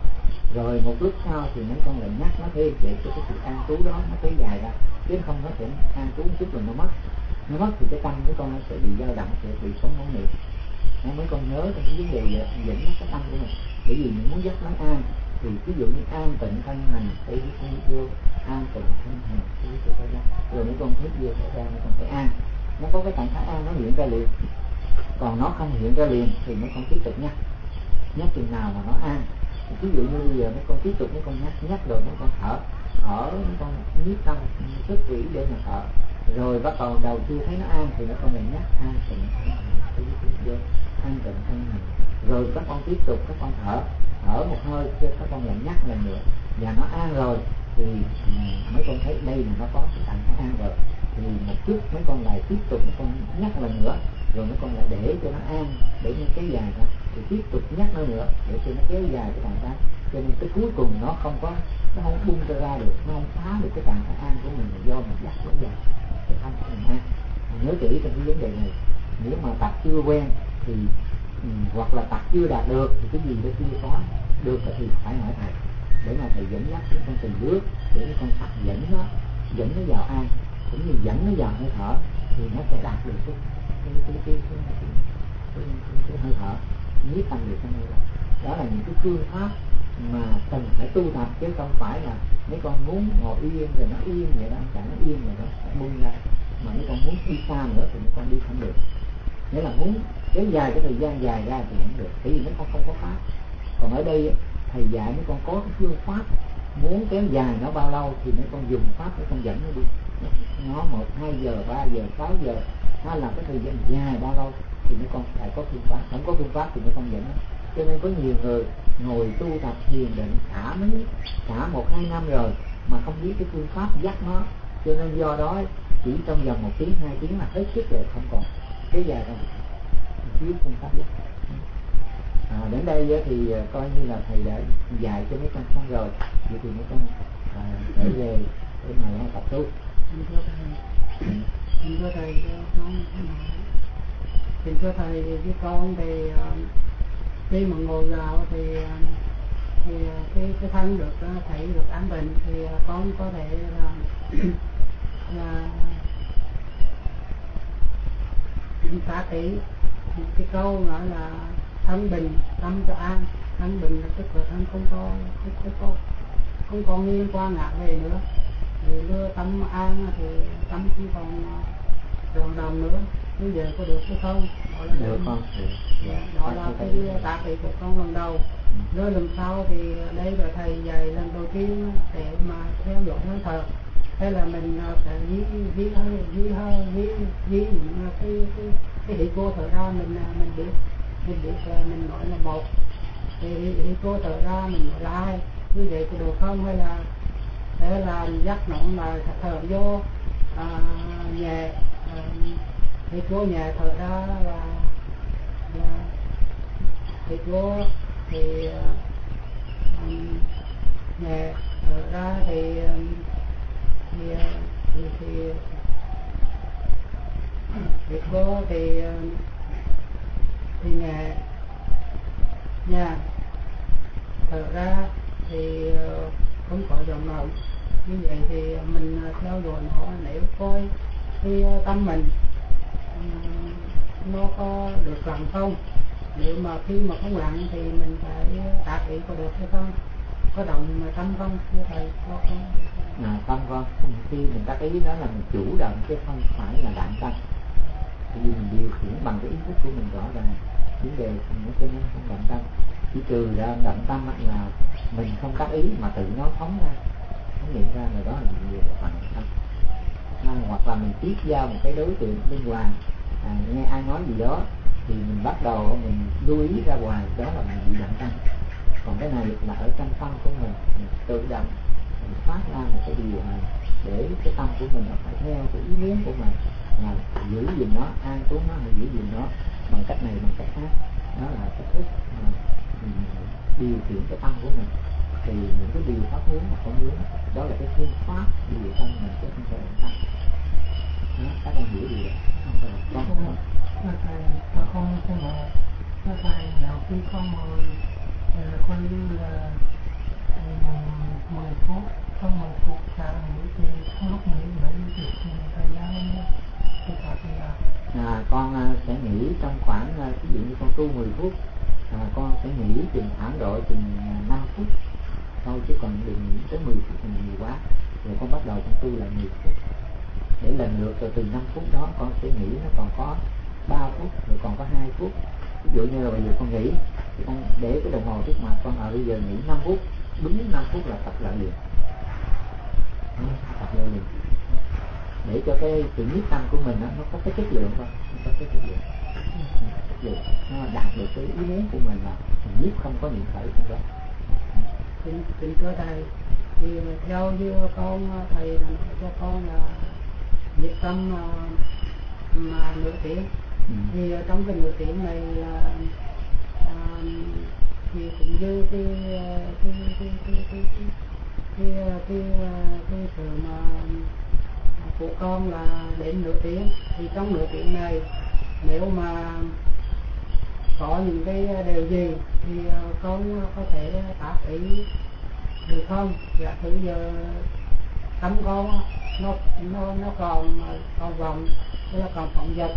Rồi một lúc sau thì mấy con lại nhắc nó thêm để cho cái sự an trú đó nó kéo dài ra, chứ không có thể an trú một chút rồi nó mất thì cái tâm của con nó sẽ bị dao động, sẽ bị sống mong niệm. Mấy con nhớ trong cái vấn đề dẫn dắt cái tâm của mình, bởi vì mình muốn dắt nó an thì ví dụ như an tịnh thanh hành để con hít vô, an tịnh thanh hành để thở ra, rồi mấy con hít vô thở ra, mấy con phải an, nó có cái trạng thái an nó hiện ra liền. Còn nó không hiện ra liền thì mấy con tiếp tục nhắc chừng nào mà nó an. Ví dụ như bây giờ mấy con tiếp tục mấy con nhắc rồi mấy con thở mấy con nhiếp tâm rất kỹ để mà thở, rồi bắt đầu đầu chưa thấy nó an thì mấy con lại nhắc an tịnh thanh hành vô, an tịnh thanh hành, rồi các con tiếp tục các con thở một hơi cho các con lại nhắc lần nữa, và nó an rồi thì mấy con thấy đây là nó có cái trạng thái an rồi thì một chút mấy con lại tiếp tục mấy con nhắc lần nữa, rồi mấy con lại để cho nó an để nó kéo dài ra, thì tiếp tục nhắc nó nữa để cho nó kéo dài cái trạng thái. Cho nên cái cuối cùng nó không bung ra được, nó không phá được cái trạng thái an của mình là do mình dắt nó vào cái thân của mình an. Nhớ kỹ trong cái vấn đề này, nếu mà tập chưa quen thì hoặc là tập chưa đạt được thì cái gì đó chưa có được thì phải hỏi thầy để mà thầy dẫn dắt chúng con từng bước để con tập dẫn nó vào an. cũng như dẫn nó vào hơi thở thì nó sẽ đạt được cái hơi thở, nhiếp tâm được cái hơi thở. Đó là những cái phương pháp mà cần phải tu tập, chứ không phải là mấy con muốn ngồi yên rồi nó yên vậy đó, chẳng nó yên rồi nó bung ra. Mà mấy con muốn đi xa nữa thì mấy con đi không được. Nghĩa là muốn kéo dài cái thời gian dài ra thì không được, bởi vì mấy con không có pháp. Còn ở đây thầy dạy mấy con có cái phương pháp, muốn kéo dài nó bao lâu thì mấy con dùng pháp, mấy con dẫn nó đi nó 1, 2 giờ, 3 giờ, 6 giờ, hay là cái thời gian dài bao lâu thì mấy con phải có phương pháp. Không có phương pháp thì mấy con dẫn nó. Cho nên có nhiều người ngồi tu tập thiền định xả 1-2 năm rồi mà không biết cái phương pháp dắt nó, cho nên do đó chỉ trong vòng 1 tiếng 2 tiếng là hết sức rồi, không còn kéo dài đâu, thiếu phương pháp dắt. Đến đây thì coi như là thầy đã dạy cho mấy con xong rồi, vậy thì mấy con trở về để mà tập tu.
Xin thưa thầy, xin thưa thầy với con thì khi mà ngồi vào thì cái thân được thầy được an bình thì con có thể là phát cái câu gọi là thân bình tâm cho an. Thân bình là tức là thân không còn liên quan ngã về nữa, thì đưa tâm an thì tâm không còn ròn đồng nữa. Như vậy có được hay không? Đó là
được không?
Đó là cái tác ý của con lần đầu. Rồi lần sau thì đây là thầy dạy lần đầu tiên để mà theo dõi hơi thở, hay là mình phải ghi những cái hít vô thở ra, mình biết là mình nói là 1, thì hít vô thở ra mình nói là 2, như vậy có được không? Hay là dắt nó là thở vô nhẹ, hít vô nhẹ, thở ra là hít vô thì nhẹ, thở ra thì hít vô thì nhẹ nha, thở ra thì không có dòng động. Như vậy thì mình theo dõi nó, nếu coi cái tâm mình nó có được lặng không. Nếu mà khi mà không lặng thì mình phải tác ý có được hay không, có động mà tâm không, thưa thầy có không?
Tâm con, khi mình tác ý đó là mình chủ động chứ không phải là đạn tâm. Vì mình điều khiển bằng cái ý thức của mình rõ ràng vấn đề nó, cho nên không đạn tâm. Chỉ trừ ra đạn tâm là mình không tác ý mà tự nó phóng hiện ra là đó là gì bằng tâm. Hoặc là mình tiếp giao một cái đối tượng bên ngoài, nghe ai nói gì đó thì mình bắt đầu mình lưu ý ra ngoài, đó là mình bị đạn tâm. Còn cái này là ở trong tâm của mình tự động mình phát ra một cái điều này để cái tâm của mình phải theo cái ý muốn của mình, là giữ gìn nó, an trú nó, hay giữ gìn nó bằng cách này bằng cách khác. Đó là cái thức mà mình điều khiển cái tâm của mình. Thì những cái điều pháp hướng mà không hướng, đó là cái phương pháp điều tâm mình, chứ không phải là tâm. Các con hiểu điều đó không phải là con không?
Con xin hỏi thầy, nào khi con ngồi coi như là 10 phút, trong 10 phút xả nghỉ thì trong lúc nghỉ vẫn được thời gian thì sao thì là
con sẽ nghỉ trong khoảng, ví dụ như con tu 10 phút, con sẽ nghỉ chừng khoảng độ chừng 5 phút thôi, chứ còn đừng nghỉ tới 10 phút thì nhiều quá. Rồi con bắt đầu con tu lại 10 phút để lần lượt, rồi từ 5 phút đó con sẽ nghỉ nó còn có 3 phút, rồi còn có 2 phút. Ví dụ như là bây giờ con nghỉ thì con để cái đồng hồ trước mặt con, bây giờ nghỉ 5 phút, đúng 5 phút là tập lại liền, tập lại liền, để cho cái sự nhiếp tâm của mình nó có cái chất lượng thôi, nó có cái chất lượng, nó đạt được cái ý muốn của mình, là nhiếp không có niệm khởi trong đó.
Kính thưa thầy, thì theo như con thầy là nói cho con là nhiếp tâm mà nửa tiếng, thì trong cái nửa tiếng này là thì cũng như cái sự mà của con là đến nửa tiếng, thì trong nửa tiếng này nếu mà có những cái điều gì thì con có thể tác ý được không? Dạ thử giờ tâm con nó còn vòng, nó còn phóng dật,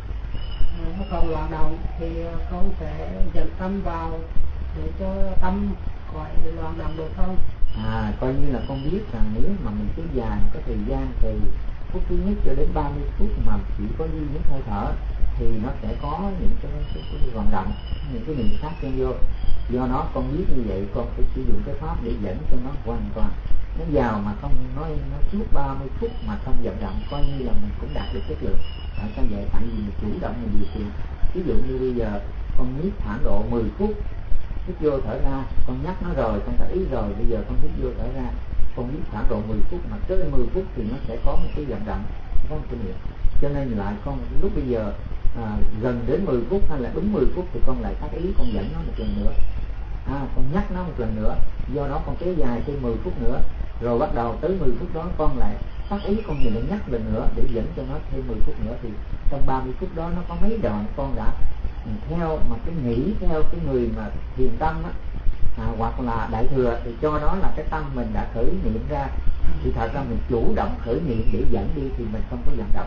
nó còn loạn động, thì con sẽ dẫn tâm vào để cho tâm khỏi loạn động được không?
Coi như là con biết rằng nếu mà mình cứ dài cái thời gian từ phút thứ nhất cho đến 30 phút mà chỉ có duy nhất hơi thở thì nó sẽ có những cái vận động, những cái niệm khác xen vô. Do nó con biết như vậy, con phải sử dụng cái pháp để dẫn cho nó hoàn toàn nó vào mà không nó suốt 30 phút mà không vận động, coi như là mình cũng đạt được chất lượng. Tại sao vậy? Tại vì mình chủ động mình điều khiển. Ví dụ như bây giờ con nhíp khoảng độ 10 phút, hít vô thở ra, con nhắc nó rồi, con đã ý rồi, bây giờ con hít vô thở ra, con nhíp khoảng độ 10 phút, mà tới 10 phút thì nó sẽ có một cái vận động, có một cái niệm. Cho nên lại con lúc bây giờ gần đến 10 phút hay là đúng 10 phút thì con lại tác ý, con dẫn nó một lần nữa, con nhắc nó một lần nữa. Do đó con kéo dài thêm 10 phút nữa, rồi bắt đầu tới 10 phút đó con lại tác ý, con lại nhắc lần nữa để dẫn cho nó thêm 10 phút nữa. Thì trong 30 phút đó nó có mấy đoạn con đã theo mà cái nghĩ theo cái người mà thiền tâm á, hoặc là đại thừa, thì cho đó là cái tâm mình đã khởi niệm ra, thì thật ra mình chủ động khởi niệm để dẫn đi thì mình không có vận động.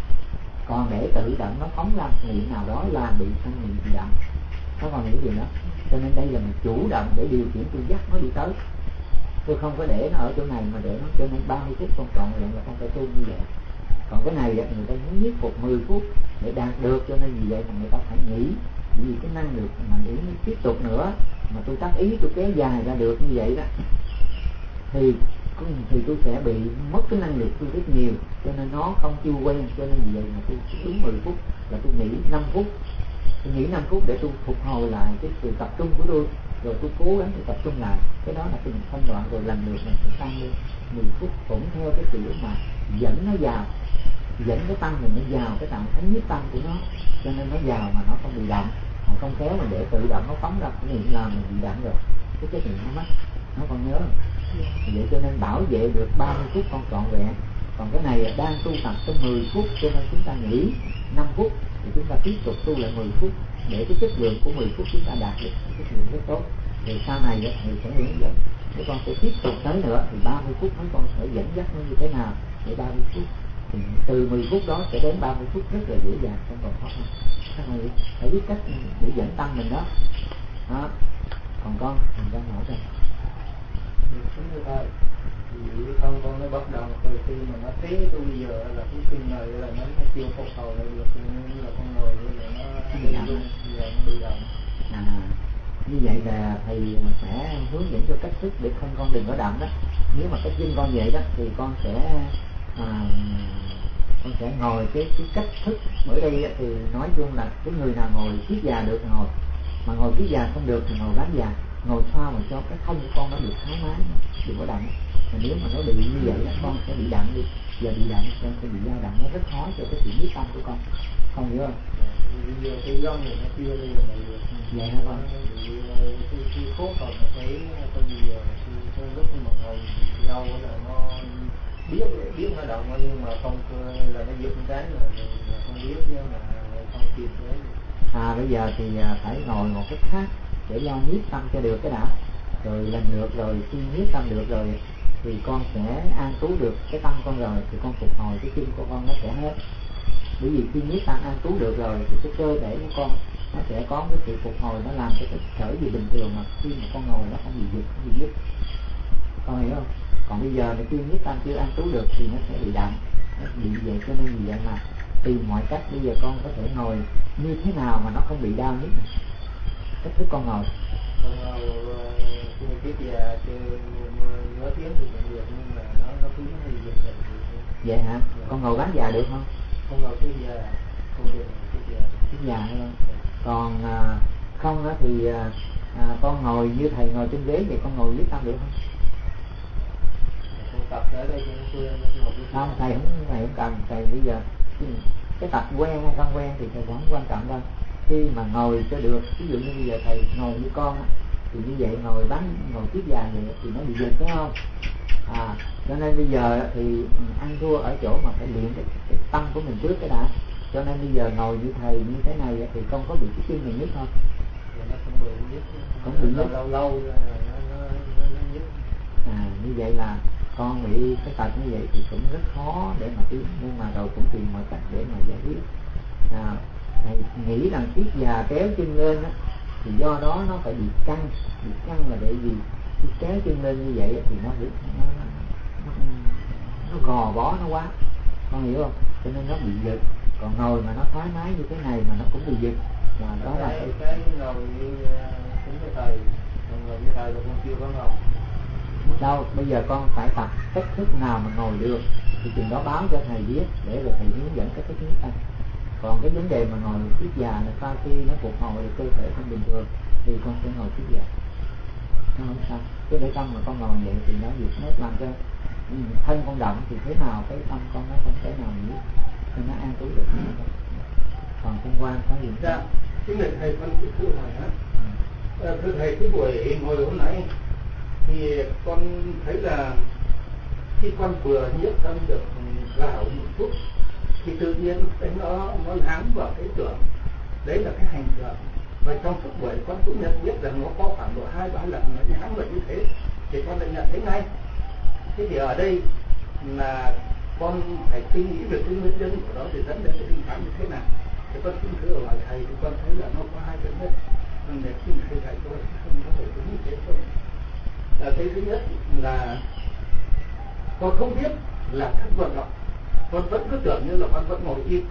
Còn để tự động nó phóng ra niệm nào đó là bị sanh niệm bị động. Các con hiểu điều đó. Cho nên đây là mình chủ động để điều khiển, tôi dắt nó đi tới, tôi không có để nó ở chỗ này mà để nó. Cho nên 30 phút con trọn vẹn là con phải tu như vậy. Còn cái này người ta muốn nhiếp phục 10 phút để đạt được, cho nên vì vậy mà người ta phải nghĩ, vì cái năng lực mà nghĩ tiếp tục nữa mà tôi tác ý tôi kéo dài ra được như vậy đó thì tôi sẽ bị mất cái năng lực tôi rất nhiều, cho nên nó không chưa quen. Cho nên vì vậy mà tôi đúng 10 phút là tôi nghỉ 5 phút, tôi nghỉ 5 phút để tôi phục hồi lại cái sự tập trung của tôi, rồi tôi cố gắng tôi tập trung lại. Cái đó là cái mình phân đoạn, rồi lần lượt mình sẽ tăng lên 10 phút cũng theo cái kiểu mà dẫn nó vào, dẫn cái tâm mình nó vào cái trạng thái nhiếp tâm của nó, cho nên nó vào mà nó không bị động. Còn không kéo mình để tự động nó phóng ra cái niệm là mình bị động rồi, cái trách nhiệm nó mất. Nó còn nhớ vậy, cho nên bảo vệ được 30 phút con trọn vẹn. Còn cái này đang tu tập tới 10 phút, cho nên chúng ta nghỉ 5 phút thì chúng ta tiếp tục tu lại 10 phút để cái chất lượng của 10 phút chúng ta đạt được chất lượng rất tốt. Rồi sau này thầy sẽ hướng dẫn để con sẽ tiếp tục tới nữa, thì 30 phút mới con sẽ dẫn dắt nó như thế nào để 30 phút. Thì từ 10 phút đó sẽ đến 30 phút rất là dễ dàng, không còn khó khăn. Các thầy phải biết cách để dẫn tâm mình đó. Còn con mình đang hỏi đây.
Đúng rồi thầy. Thì con nó bắt đầu từ khi mà nó thấy tôi bây giờ là cái chân này là nó chưa phục hồi lại được, nhưng là con ngồi là nó bị động, giờ nó bị động.
Như vậy là thầy sẽ hướng dẫn cho cách thức để con đừng có động đó. Nếu mà cách chân con vậy đó thì con sẽ ngồi cái cách thức ở đây thì nói chung là cái người nào ngồi kiết già được thì ngồi, mà ngồi kiết già không được thì ngồi bán già. Ngồi sao mà cho cái thân của con nó được thoải mái, đừng có động. Mà nếu mà nó bị như vậy là con sẽ bị động đi, giờ bị động con sẽ bị dao động, nó rất khó cho cái sự nhiếp tâm của con, không hiểu không?
Bây giờ cái gông này nó chưa đi là được.
Vậy hả con?
Bị cái cốt rồi nó thấy tôi bây giờ cái lúc mà ngồi lâu là nó biết nó động, nhưng mà không là nó giật cái là không biết, nhưng mà không kịp đấy.
Bây giờ thì phải ngồi một cách khác để lo nhiếp tâm cho được cái đã. Rồi lần lượt, rồi khi nhiếp tâm được rồi thì con sẽ an trú được cái tâm con, rồi thì con phục hồi cái chân của con nó sẽ hết. Bởi vì khi nhiếp tâm an trú được rồi thì cái cơ thể của con nó sẽ có cái sự phục hồi, nó làm cho cái sở gì bình thường mà khi mà con ngồi nó không bị giật, không bị nhức. Con hiểu không? Còn bây giờ mà khi nhiếp tâm chưa an trú được thì nó sẽ bị động, nó bị vậy. Cho nên vì vậy mà tìm mọi cách bây giờ con có thể ngồi như thế nào mà nó không bị đau nhức. Cách thức con ngồi
Kiết già nửa tiếng thì cũng được, nhưng mà nó cứ hay giật rồi.
Vậy hả? Con ngồi bán già được không?
Con ngồi kiết già, con được kiết già
hay không? Còn không thì con ngồi như thầy ngồi trên ghế vậy, con ngồi viết tâm được không?
Con tập ở đây cho nó quen ngồi.
Không, thầy không cần. Thầy bây giờ cái tập quen hay không quen thì thầy không quan trọng đâu. Khi mà ngồi cho được, ví dụ như bây giờ thầy ngồi như con thì như vậy ngồi kiết già vậy thì nó bị giật, phải không? Cho nên bây giờ thì ăn thua ở chỗ mà phải luyện cái tâm của mình trước cái đã. Cho nên bây giờ ngồi như thầy như thế này thì không có bị cái chân này nhức không?
Nó không bị nhức.
Không bị nhức.
Lâu rồi nó nhức.
Như vậy là con bị cái tật như vậy thì cũng rất khó để mà tiến, nhưng mà rồi cũng tìm mọi cách để mà giải quyết. Thầy nghĩ rằng tiết già kéo chân lên á, thì do đó nó phải bị căng là để vì khi kéo chân lên như vậy thì nó gò bó nó quá, con hiểu không? Cho nên nó bị giật. Còn ngồi mà nó thoải mái như thế này mà nó cũng bị giật, là đó là
cái ngồi như kính với thầy, ngồi với thầy là con chưa có ngồi.
Đâu, bây giờ con phải tập cách thức nào mà ngồi được thì chừng đó báo cho thầy biết để rồi thầy hướng dẫn cách thức này. Còn cái vấn đề mà ngồi tiết già là sau khi nó phục hồi cơ thể không bình thường thì con sẽ ngồi tiết già, nó không sao. Chứ để không mà con ngồi vậy thì nó giật nó làm cho thân con động thì thế nào cái tâm con nó không thể nào nghĩ thì nó an trú được. Còn thiên quan có gì?
Dạ, kính thưa thầy, con thưa hỏi á. Thưa thầy, cái buổi ngồi hôm nãy thì con thấy là khi con vừa nhiếp tâm được vào một phút thì tự nhiên nó láng vào cái tưởng, đấy là cái hành tưởng. Và trong suốt buổi con cũng nhận biết rằng nó có khoảng độ 2-3 lần nó láng vào như thế, thì con lại nhận thấy ngay. Thế thì ở đây là con phải suy nghĩ về cái nguyên nhân của nó để dẫn đến cái tình trạng như thế nào. Thì con xin thưa hỏi thầy, thì con thấy là nó có hai cái nhất, để xin thầy dạy cho không có thể đúng như thế không. Cái thứ nhất là con không biết là thân vận động, con vẫn cứ tưởng như là con vẫn ngồi im.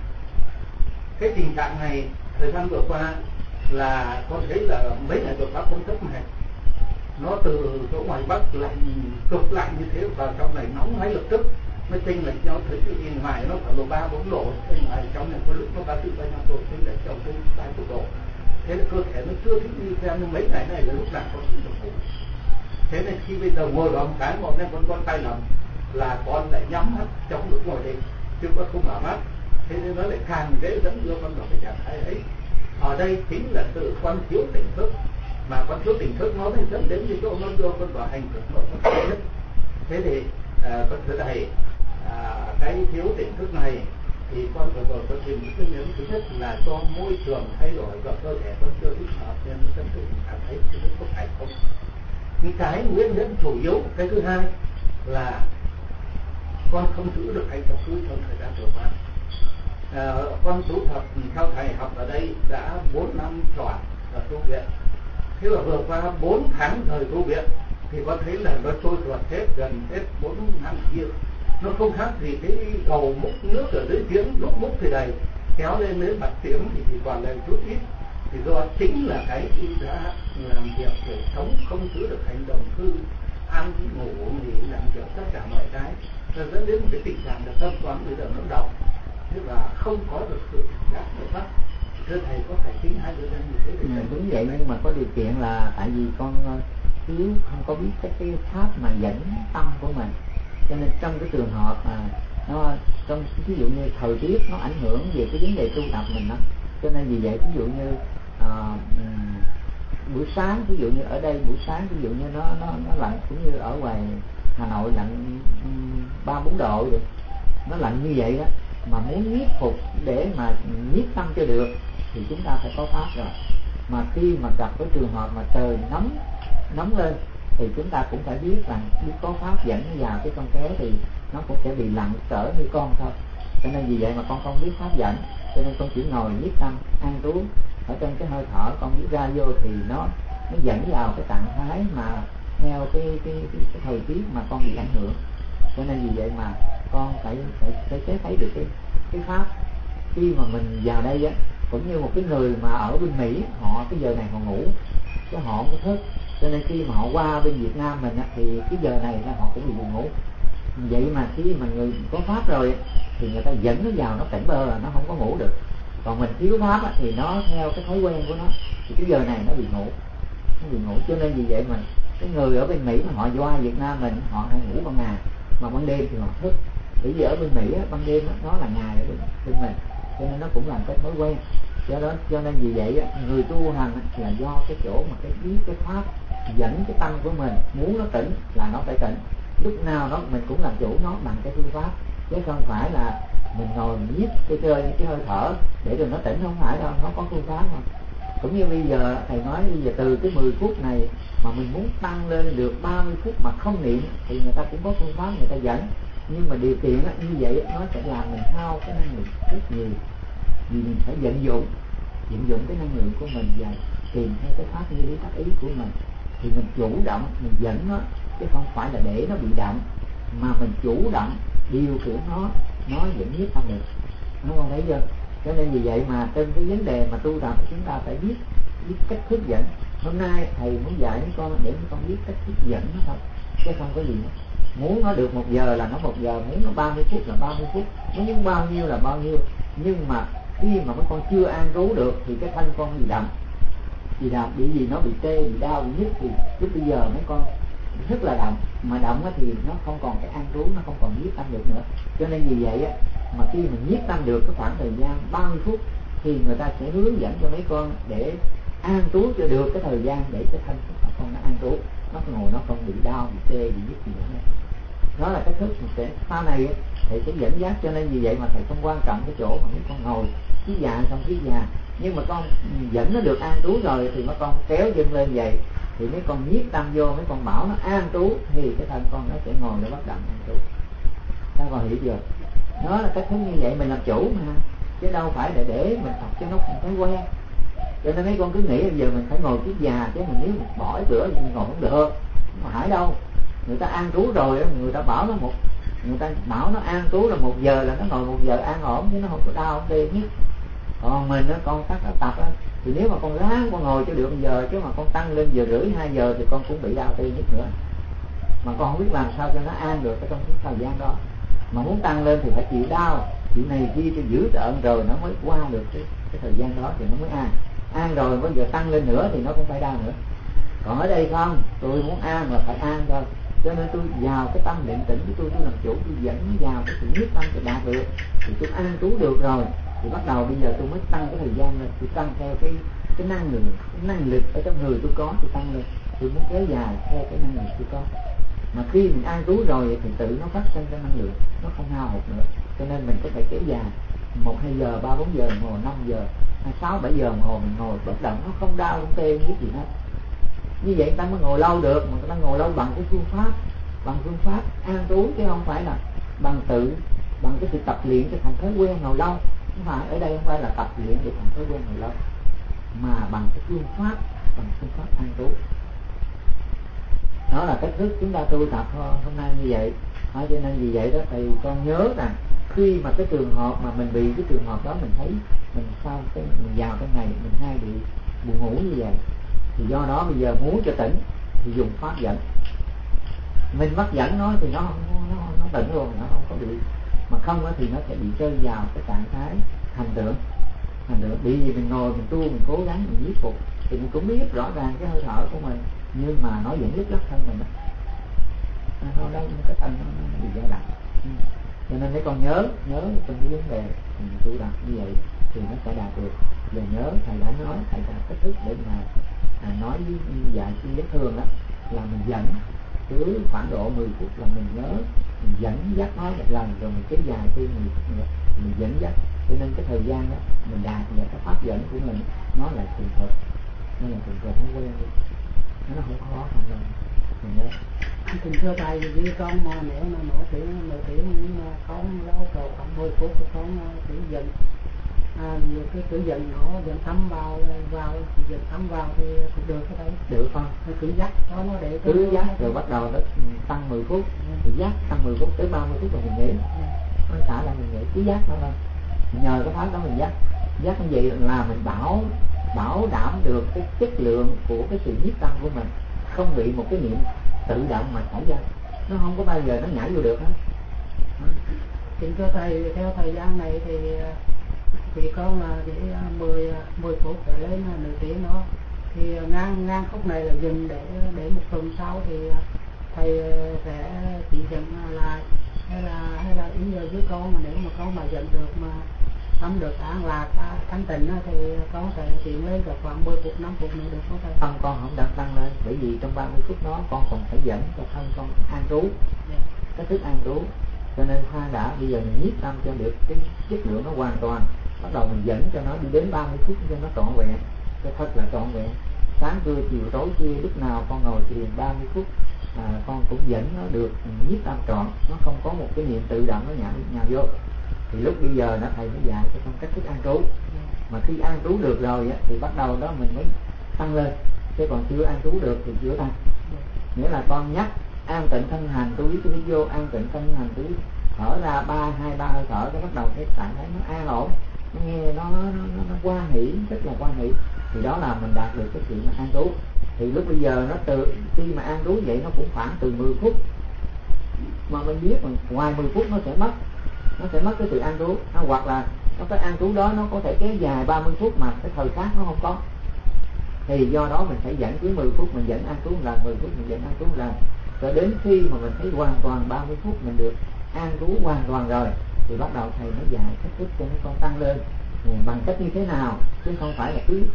Cái tình trạng này thời gian vừa qua là con thấy là mấy ngày vừa qua con rất mệt, nó từ chỗ ngoài Bắc lạnh cực lạnh như thế vào trong này nóng ngay lập tức, nó chênh lệch nhau. Thấy cái ngoài nó khoảng độ 3-4 độ, bên ngoài trong này có lúc nó 34-35 độ, chênh lệch trong tới 30 độ. Thế là cơ thể nó chưa thích nghi theo, nhưng mấy ngày này là lúc nào con cũng được ngủ. Thế nên khi bây giờ ngồi vào một cái một nên con tay lầm là con lại nhắm mắt trong lúc ngồi đây, chứ con không mở mắt. Thế nên nó lại càng dễ dẫn đưa con vào cái trạng thái ấy. Ở đây chính là sự con thiếu tỉnh thức, mà con thiếu tỉnh thức nó mới dẫn đến cái chỗ nó đưa con vào hành tưởng nó không biết. Thế thì con thưa thầy, cái thiếu tỉnh thức này thì con vừa rồi con tìm cái nguyên thứ nhất là do môi trường thay đổi và cơ thể con chưa thích hợp nên nó dẫn đến tình trạng ấy, chứ không phải không. Những cái nguyên nhân chủ yếu. Cái thứ hai là con không giữ được hành tập cư trong thời gian vừa qua. Con tu tập theo thầy học ở đây đã 4 năm tròn ở tu viện. Thế mà vừa qua 4 tháng thời tu viện thì con thấy là nó trôi tuột hết, gần hết 4 năm kia. Nó không khác gì cái gầu múc nước ở dưới giếng, lúc múc thì đầy, kéo lên đến bạch tiếng thì chỉ còn lại chút ít. Thì do chính là cái đã làm việc để sống không giữ được hành động cư, ăn ngủ nghỉ làm việc tất cả mọi cái, rồi dẫn đến một cái tình trạng là tâm toán bây giờ nó động, thế và không có được sự giác được pháp. Thưa thầy, có phải chính hai đứa như thế để
đúng vậy, nhưng mà có điều kiện là tại vì con thiếu không có biết cái pháp mà dẫn tâm của mình, cho nên trong cái trường hợp mà nó trong ví dụ như thời tiết nó ảnh hưởng về cái vấn đề tu tập mình đó, cho nên vì vậy ví dụ như buổi sáng, ví dụ như ở đây buổi sáng ví dụ như nó lạnh, cũng như ở ngoài Hà Nội lạnh 3-4 độ vậy, nó lạnh như vậy đó, mà muốn nhiếp phục để mà nhiếp tâm cho được thì chúng ta phải có pháp rồi. Mà khi mà gặp cái trường hợp mà trời nóng lên thì chúng ta cũng phải biết rằng biết có pháp dẫn vào cái con kéo thì nó cũng sẽ bị lặng cỡ như con thôi. Cho nên vì vậy mà con không biết pháp dẫn, cho nên con chỉ ngồi nhiếp tâm an trú ở trong cái hơi thở, con biết ra vô thì nó dẫn vào cái trạng thái mà theo cái thời tiết mà con bị ảnh hưởng. Cho nên vì vậy mà con phải thấy được cái pháp khi mà mình vào đây á, cũng như một cái người mà ở bên Mỹ, họ cái giờ này họ ngủ chứ họ không có thức, cho nên khi mà họ qua bên Việt Nam mình á, thì cái giờ này là họ cũng bị buồn ngủ. Vậy mà khi mà người có pháp rồi thì người ta dẫn nó vào, nó tỉnh bơ là nó không có ngủ được. Còn mình thiếu pháp á, thì nó theo cái thói quen của nó thì cái giờ này nó bị ngủ. Cho nên vì vậy mà cái người ở bên Mỹ mà họ qua Việt Nam mình, họ hay ngủ ban ngày mà ban đêm thì họ thức. Bởi vì ở bên Mỹ á, ban đêm á, nó là ngày ở bên mình, cho nên nó cũng làm cái thói quen. Cho nên vì vậy á, người tu hành á, là do cái chỗ mà cái biết cái pháp dẫn cái tâm của mình, muốn nó tỉnh là nó phải tỉnh. Lúc nào đó mình cũng làm chủ nó bằng cái phương pháp, chứ không phải là mình ngồi nhiếp chơi những cái hơi thở để rồi nó tỉnh, không phải đâu, nó có phương pháp không. Cũng như bây giờ thầy nói, bây giờ từ cái 10 phút này mà mình muốn tăng lên được 30 phút mà không niệm thì người ta cũng có phương pháp người ta dẫn, nhưng mà điều kiện như vậy nó sẽ làm mình hao cái năng lượng rất nhiều, vì mình phải vận dụng cái năng lượng của mình và tìm theo cái pháp như lý pháp ý của mình, thì mình chủ động mình dẫn nó, chứ không phải là để nó bị động, mà mình chủ động điều khiển nó vẫn nhất tâm được, nó không thấy chưa? Cho nên vì vậy mà trên cái vấn đề mà tu tập chúng ta phải biết cách thức dẫn. Hôm nay thầy muốn dạy mấy con để mấy con biết cách thức dẫn nó thôi, chứ không có gì nữa. Muốn nó được 1 giờ là nó 1 giờ, muốn nó 30 phút là 30 phút, muốn bao nhiêu là bao nhiêu. Nhưng mà khi mà mấy con chưa an trú được thì cái thân con bị động, bị gì nó bị tê, bị đau, bị nhức, thì lúc bây giờ mấy con rất là động, mà động thì nó không còn cái an trú, nó không còn nhiếp tâm được nữa. Cho nên vì vậy mà khi mình nhiếp tâm được cái khoảng thời gian 30 phút thì người ta sẽ hướng dẫn cho mấy con để an trú cho được cái thời gian, để cái thân của con nó an trú, nó ngồi nó không bị đau, bị tê, bị nhức gì nữa. Đó là cái thức mình sẽ sau này thầy sẽ dẫn dắt. Cho nên vì vậy mà thầy không quan trọng cái chỗ mà mấy con ngồi khí già xong khí già, nhưng mà con dẫn nó được an trú rồi thì mấy con kéo chân lên vậy thì mấy con nhiếp tâm vô, mấy con bảo nó an trú thì cái thân con nó sẽ ngồi nó bất động an trú. Các con hiểu chưa? Đó là cách thức như vậy, mình làm chủ mà, chứ đâu phải để mình học cho nó không thấy quen. Cho nên mấy con cứ nghĩ bây giờ mình phải ngồi kiết già, chứ mình nếu mình bỏ cửa thì mình ngồi không được, không phải đâu. Người ta an trú rồi, người ta bảo nó an trú là 1 giờ là nó ngồi 1 giờ an ổn, chứ nó không có đau không tê nhất. Còn mình con tập thì nếu mà con ráng con ngồi cho được 1 giờ, chứ mà con tăng lên 1:30, 2 giờ thì con cũng bị đau tê nhất nữa. Mà con không biết làm sao cho nó an được trong cái thời gian đó. Mà muốn tăng lên thì phải chịu đau, chịu này kia cho dữ tợn rồi nó mới qua được cái thời gian đó thì nó mới an rồi bây giờ tăng lên nữa thì nó cũng phải đau nữa. Còn ở đây không, tôi muốn an là phải an thôi. Cho nên tôi vào cái tâm định tĩnh của tôi làm chủ, tôi dẫn vào cái sự nhất tâm để đạt được thì tôi an trú được rồi, thì bắt đầu bây giờ tôi mới tăng cái thời gian lên, tôi tăng theo cái năng lượng, cái năng lực ở trong người tôi có, tôi tăng lên, tôi muốn kéo dài theo cái năng lực tôi có. Mà khi mình an trú rồi thì tự nó phát sinh ra năng lượng, nó không hao hụt nữa. Cho nên mình có thể kéo dài 1-2 giờ, 3-4 giờ ngồi, 5 giờ, 6-7 giờ ngồi, mình ngồi bất động, nó không đau không tê biết gì hết. Như vậy ta mới ngồi lâu được, mà ta ngồi lâu bằng cái phương pháp an trú, chứ không phải là bằng cái sự tập luyện cho thành thói quen ngồi lâu. Không phải, ở đây không phải là tập luyện để thành thói quen ngồi lâu, mà bằng cái phương pháp an trú. Đó là cách thức chúng ta tu tập hôm nay như vậy. Cho nên vì vậy đó thầy con nhớ rằng khi mà cái trường hợp mà mình bị cái trường hợp đó, mình thấy mình sau cái mình vào trong này mình hay bị buồn ngủ như vậy, thì do đó bây giờ muốn cho tỉnh thì dùng pháp dẫn. Mình bắt dẫn nó thì nó tỉnh luôn, nó không có bị, mà không thì nó sẽ bị rơi vào cái trạng thái thành tưởng. Bởi vì mình ngồi mình tu, mình cố gắng mình nhiếp phục thì mình cũng biết rõ ràng cái hơi thở của mình, nhưng mà nó vẫn lắc thân mình đó. Nó đâu cái thân nó bị dao động. Cho nên mấy con nhớ trong cái vấn đề mình tu tập như vậy thì nó sẽ đạt được. Và nhớ thầy đã nói, thầy đã cách thức để mà nói với dạy khi vết thương đó là mình dẫn cứ khoảng độ 10 phút là mình nhớ, mình dẫn dắt nó một lần, rồi mình kéo dài thêm 10 phút nữa mình dẫn dắt. Cho nên cái thời gian đó mình đạt và cái pháp dẫn của mình nó là thường thực, không quen đi, nó không khó khăn đâu. Mình nhớ.
Kính thưa thầy, với con mà nếu mà nổi tiếng nhưng mà con lâu cầu khoảng 10 phút thì con thử dần, cái thử dần nó dần thấm vào thì được cái đấy.
Được không?
Cứ dắt nó để
cứ dắt rồi bắt đầu nó tăng 10 phút, thì dắt tăng 10 phút tới 30 phút rồi mình nghỉ. Nó xả là mình nghỉ, cứ dắt nó thôi. Nhờ cái pháp đó mình dắt như vậy là mình bảo đảm được cái chất lượng của cái sự nhiếp tâm của mình, không bị một cái niệm tự động mà xảy ra, nó không có bao giờ nó nhảy vô được hết.
Kính thưa thầy, theo thời gian này thì con là để 10 phút trở lên nửa tiếng đó, thì ngang khúc này là dừng để một tuần sau thì thầy sẽ chỉ dẫn lại, hay là ý giờ với con mà nếu mà con mà dẫn được mà tâm được an lạc thanh tịnh thì con sẽ tiến lên được khoảng 10 phút 5 phút nữa được không thầy?
Con không đặt tăng lên, bởi vì trong 30 phút đó con còn phải dẫn cho thân con an trú, cái thức an trú. Cho nên khoa đã bây giờ mình nhiếp tâm cho được cái chất lượng nó hoàn toàn, bắt đầu mình dẫn cho nó đi đến 30 phút cho nó trọn vẹn, cho thật là trọn vẹn. Sáng trưa chiều tối khuya lúc nào con ngồi thiền 30 phút con cũng dẫn nó được nhiếp tâm trọn, nó không có một cái niệm tự động nó nhào vô. Thì lúc bây giờ nó thầy mới dạy cho con cách thức an trú. Mà khi an trú được rồi á, thì bắt đầu đó mình mới tăng lên, chứ còn chưa an trú được thì chưa tăng. Nghĩa là con nhắc an tịnh thân hành, tôi biết vô an tịnh thân hành, tôi thở ra 2-3 hơi thở, cái bắt đầu cái cảm thấy nó an ổn, nó nghe nó hoan hỷ, rất là hoan hỷ, thì đó là mình đạt được cái chuyện mà an trú. Thì lúc bây giờ nó từ khi mà an trú vậy nó cũng khoảng từ 10 phút, mà mình biết mà ngoài 10 phút nó sẽ mất cái sự an trú, hoặc là nó cái an trú đó nó có thể kéo dài 30 phút mà cái thời khắc nó không có. Thì do đó mình phải dẫn cứ 10 phút mình dẫn an trú là 10 phút mình dẫn an trú là cho đến khi mà mình thấy hoàn toàn 30 phút mình được an trú hoàn toàn rồi, thì bắt đầu thầy mới dạy cách thức cho mấy con tăng lên bằng cách như thế nào, chứ không phải là cứ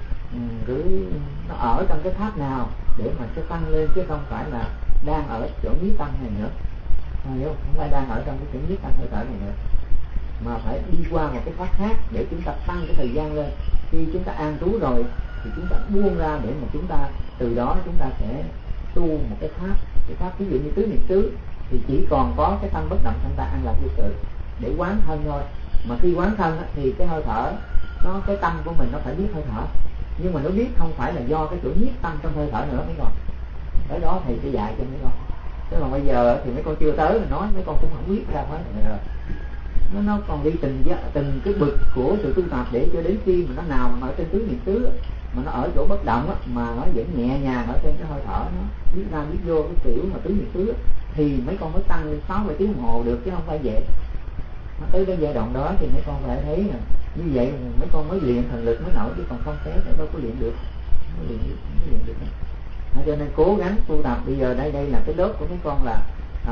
nó ở trong cái tháp nào để mà sẽ tăng lên, chứ không phải là đang ở chỗ nhiếp tâm này nữa, hiểu không? Không phải đang ở trong cái chỗ nhiếp tâm hơi thở này nữa, mà phải đi qua một cái pháp khác để chúng ta tăng cái thời gian lên. Khi chúng ta an trú rồi thì chúng ta buông ra để mà chúng ta từ đó chúng ta sẽ tu một cái pháp ví dụ như tứ niệm xứ, thì chỉ còn có cái tâm bất động thanh ta an lạc vô sự để quán thân thôi. Mà khi quán thân thì cái hơi thở cái tâm của mình nó phải biết hơi thở, nhưng mà nó biết không phải là do cái chỗ nhiếp tâm trong hơi thở nữa mấy con. Tới đó thầy sẽ dạy cho mấy con. Chứ mà bây giờ thì mấy con chưa tới mình nói mấy con cũng không biết ra hết rồi. Nó còn đi từng cái bực của sự tu tập để cho đến khi mà nó nào mà ở trên tứ niệm xứ mà nó ở chỗ bất động mà nó vẫn nhẹ nhàng ở trên cái hơi thở, nó biết ra biết vô cái kiểu mà tứ niệm xứ thì mấy con mới tăng lên 6-7 tiếng đồng hồ được, chứ không phải dễ. Nó tới cái giai đoạn đó thì mấy con phải thấy là như vậy mấy con mới luyện thần lực mới nổi, chứ còn không khéo thì đâu có luyện được, mới luyện được. Cho nên cố gắng tu tập. Bây giờ đây là cái lớp của mấy con là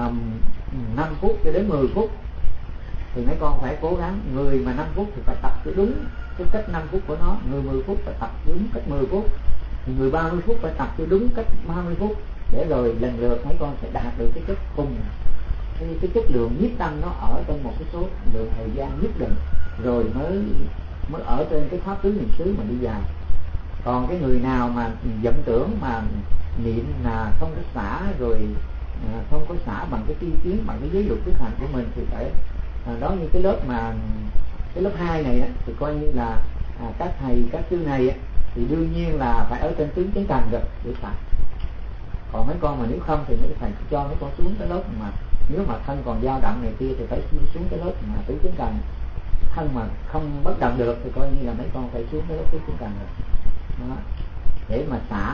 5 phút cho đến 10 phút thì mấy con phải cố gắng. Người mà 5 phút thì phải tập cho đúng cái cách 5 phút của nó, người 10 phút phải tập đúng cách 10 phút, thì người 30 phút phải tập cho đúng cách 30 phút, để rồi lần lượt mấy con sẽ đạt được cái chất khung, cái chất lượng nhiếp tâm nó ở trên một cái số lượng thời gian nhất định, rồi mới ở trên cái pháp tứ niệm xứ mà đi dài. Còn cái người nào mà vọng tưởng mà niệm là không có xả, rồi không có xả bằng cái tri kiến, bằng cái giới luật đức hạnh của mình, thì phải đó như cái lớp 2 này thì coi như là các thầy các sư này thì đương nhiên là phải ở trên tứ chánh cần rồi để xả. Còn mấy con mà nếu không thì mấy thầy cho mấy con xuống cái lớp mà nếu mà thân còn dao động này kia thì phải xuống cái lớp mà tứ chánh cần. Thân mà không bất động được thì coi như là mấy con phải xuống cái lớp tứ chánh cần rồi đó, để mà xả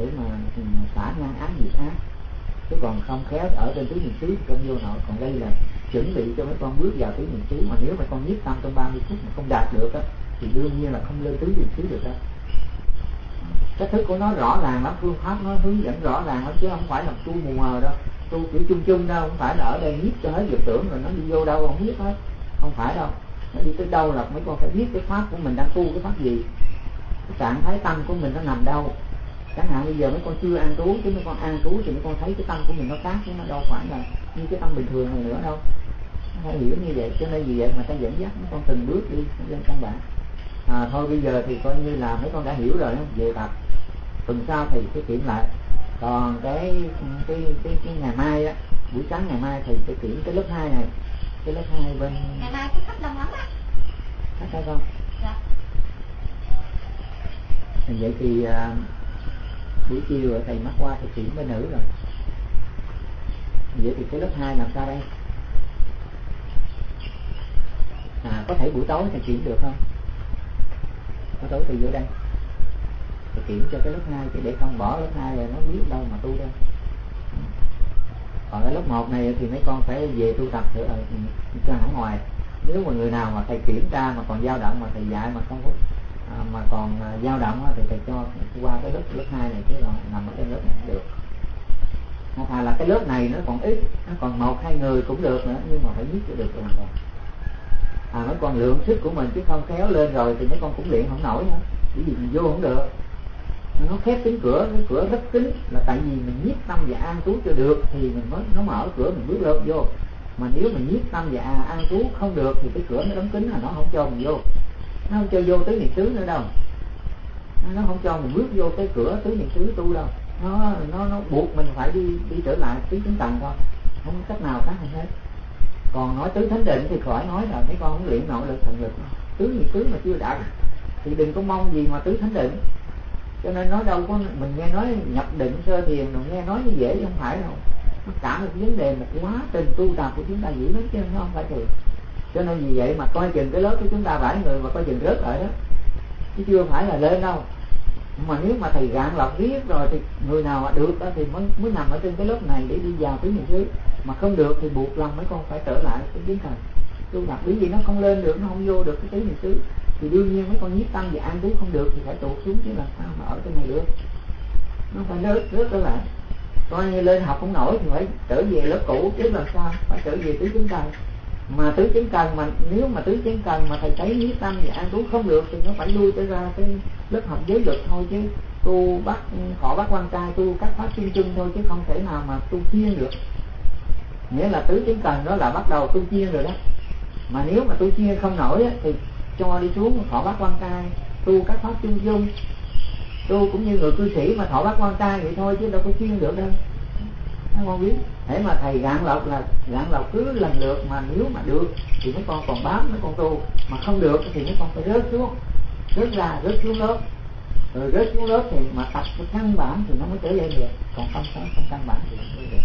ngăn ác diệt ác. Chứ còn không khéo ở trên tứ niệm xứ không vô nổi. Còn đây là chuẩn bị cho mấy con bước vào tứ niệm xứ, mà nếu mà con nhiếp tâm trong 30 phút mà không đạt được thì đương nhiên là không lên tứ niệm xứ được đâu. Cách thức của nó rõ ràng lắm, phương pháp nó hướng dẫn rõ ràng lắm, chứ không phải là tu mù mờ đâu, tu kiểu chung chung đâu. Không phải là ở đây nhiếp cho hết dục tưởng rồi nó đi vô đâu không biết hết, không phải đâu. Nó đi tới đâu là mấy con phải biết cái pháp của mình đang tu cái pháp gì, cái trạng thái tâm của mình nó nằm đâu. Chẳng hạn bây giờ mấy con chưa an trú, chứ mấy con an trú thì mấy con thấy cái tâm của mình nó khác, chứ nó đâu phải là như cái tâm bình thường này nữa đâu. Nó phải hiểu như vậy. Cho nên vì vậy mà ta dẫn dắt mấy con từng bước đi lên căn bản. Thôi bây giờ thì coi như là mấy con đã hiểu rồi, về tập tuần sau thì sẽ kiểm lại. Còn cái ngày mai buổi sáng ngày mai thì sẽ kiểm cái lớp 2 này, cái lớp 2 bên.
Ngày mai có khách đông lắm á.
Khách hay không?
Dạ.
Vậy thì buổi chiều thầy mắc qua thì kiểm bên nữ rồi. Vậy thì cái lớp 2 làm sao đây? Có thể buổi tối thầy kiểm được không? Buổi tối thì vô đây thầy kiểm cho cái lớp 2, chứ để không bỏ lớp 2 rồi nó biết đâu mà tu đâu. Còn cái lớp 1 này thì mấy con phải về tu tập ở ngoài. Nếu mà người nào mà thầy kiểm tra mà còn dao động mà thầy dạy mà không có mà còn dao động thì thầy cho qua cái lớp 2 này, chứ còn nằm ở trên lớp này được. Thà là cái lớp này nó còn ít, nó còn 1-2 người cũng được nữa, nhưng mà phải biết cho được rồi. Mấy con lượng sức của mình, chứ không khéo lên rồi thì mấy con cũng luyện không nổi nữa, bởi vì mình vô không được. Nó khép kín cửa, cái cửa rất kín là tại vì mình nhiếp tâm và an trú cho được thì mình mới nó mở cửa mình bước lên vô. Mà nếu mình nhiếp tâm và an trú không được thì cái cửa nó đóng kín là nó không cho mình vô, nó không cho vô tứ niệm xứ nữa đâu. nó không cho mình bước vô cái cửa tứ niệm xứ tu đâu. Nó buộc mình phải đi trở lại tứ chứng cần thôi, không có cách nào khác hơn hết. Còn nói tứ thánh định thì khỏi nói rồi, mấy con không luyện nội lực thần lực, tứ niệm xứ mà chưa đạt thì đừng có mong gì mà tứ thánh định. Cho nên nói đâu có mình nghe nói nhập định sơ thiền rồi nghe nói như dễ, không phải đâu. Nó cả một vấn đề, một quá trình tu tập của chúng ta dữ lắm chứ không phải thường. Cho nên vì vậy mà coi chừng cái lớp của chúng ta 7 người mà coi chừng rớt lại đó, chứ chưa phải là lên đâu. Mà nếu mà thầy gạn lọc viết rồi thì người nào mà được đó thì mới nằm ở trên cái lớp này để đi vào tứ niệm xứ, mà không được thì buộc lòng mấy con phải trở lại cái kiến thần tu tập. Bởi vì nó không lên được, nó không vô được cái tứ niệm xứ thì đương nhiên mấy con nhiếp tâm và an trú không được thì phải tụt xuống, chứ làm sao mà ở cái này được. Nó phải rớt trở lại, coi như lên học không nổi thì phải trở về lớp cũ, chứ làm sao phải trở về tứ chứng cần. Mà tứ chứng cần mà nếu mà tứ chứng cần mà thầy thấy nhiếp tâm và an trú không được thì nó phải lui trở ra cái lớp học giới luật thôi, chứ tu bắt họ bắt quan trai tu các pháp chung chung thôi, chứ không thể nào mà tu chuyên được. Nghĩa là tứ chứng cần đó là bắt đầu tu chuyên rồi đó. Mà nếu mà tu chuyên không nổi á, thì cho đi xuống họ bắt quan trai tu các pháp chung chung, tu cũng như người cư sĩ mà thọ bắt quan trai vậy thôi, chứ đâu có chuyên được đâu. Không biết thế mà thầy gạn lọc là gạn lọc cứ lần lượt, mà nếu mà được thì mấy con còn bám mấy con tu, mà không được thì mấy con phải rớt xuống, rớt ra, rớt xuống lớp. Rồi rớt xuống lớp thì mà tập cái căn bản thì nó mới trở lên được, còn không căn bản thì không trở được.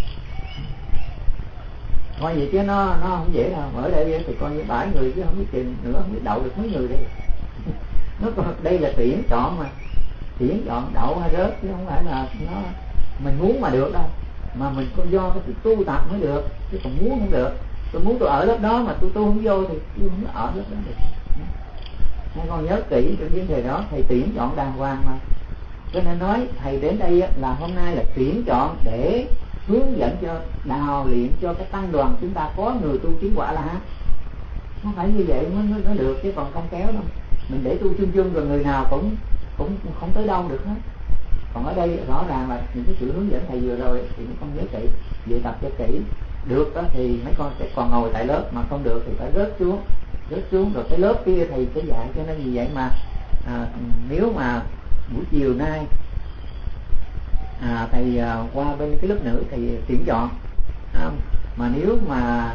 Thôi vậy chứ nó không dễ đâu. Ở đây thì coi như 7 người chứ không biết chừng nữa, không biết đậu được mấy người đây. Nó còn đây là tuyển chọn mà, tuyển chọn đậu hay rớt chứ không phải là nó mình muốn mà được đâu, mà mình có do cái sự tu tập mới được, chứ còn muốn không được. Tôi muốn tôi ở lớp đó mà tôi không vô thì tôi không ở lớp đó được. Hai con nhớ kỹ trong vấn đề đó, thầy tuyển chọn đàng hoàng mà. Cho nên nói thầy đến đây là hôm nay là tuyển chọn để hướng dẫn cho đào luyện cho cái tăng đoàn chúng ta có người tu chứng quả là hát. Không phải như vậy mới được, chứ còn không kéo đâu. Mình để tu chung chung rồi người nào cũng không tới đâu được hết. Còn ở đây rõ ràng là những cái sự hướng dẫn thầy vừa rồi thì mấy con nhớ kỹ, về tập cho kỹ. Được đó thì mấy con sẽ còn ngồi tại lớp, mà không được thì phải rớt xuống rồi cái lớp kia thầy sẽ dạy. Cho nên vì vậy mà nếu mà buổi chiều nay thầy qua bên cái lớp nữ thì tuyển chọn, mà nếu mà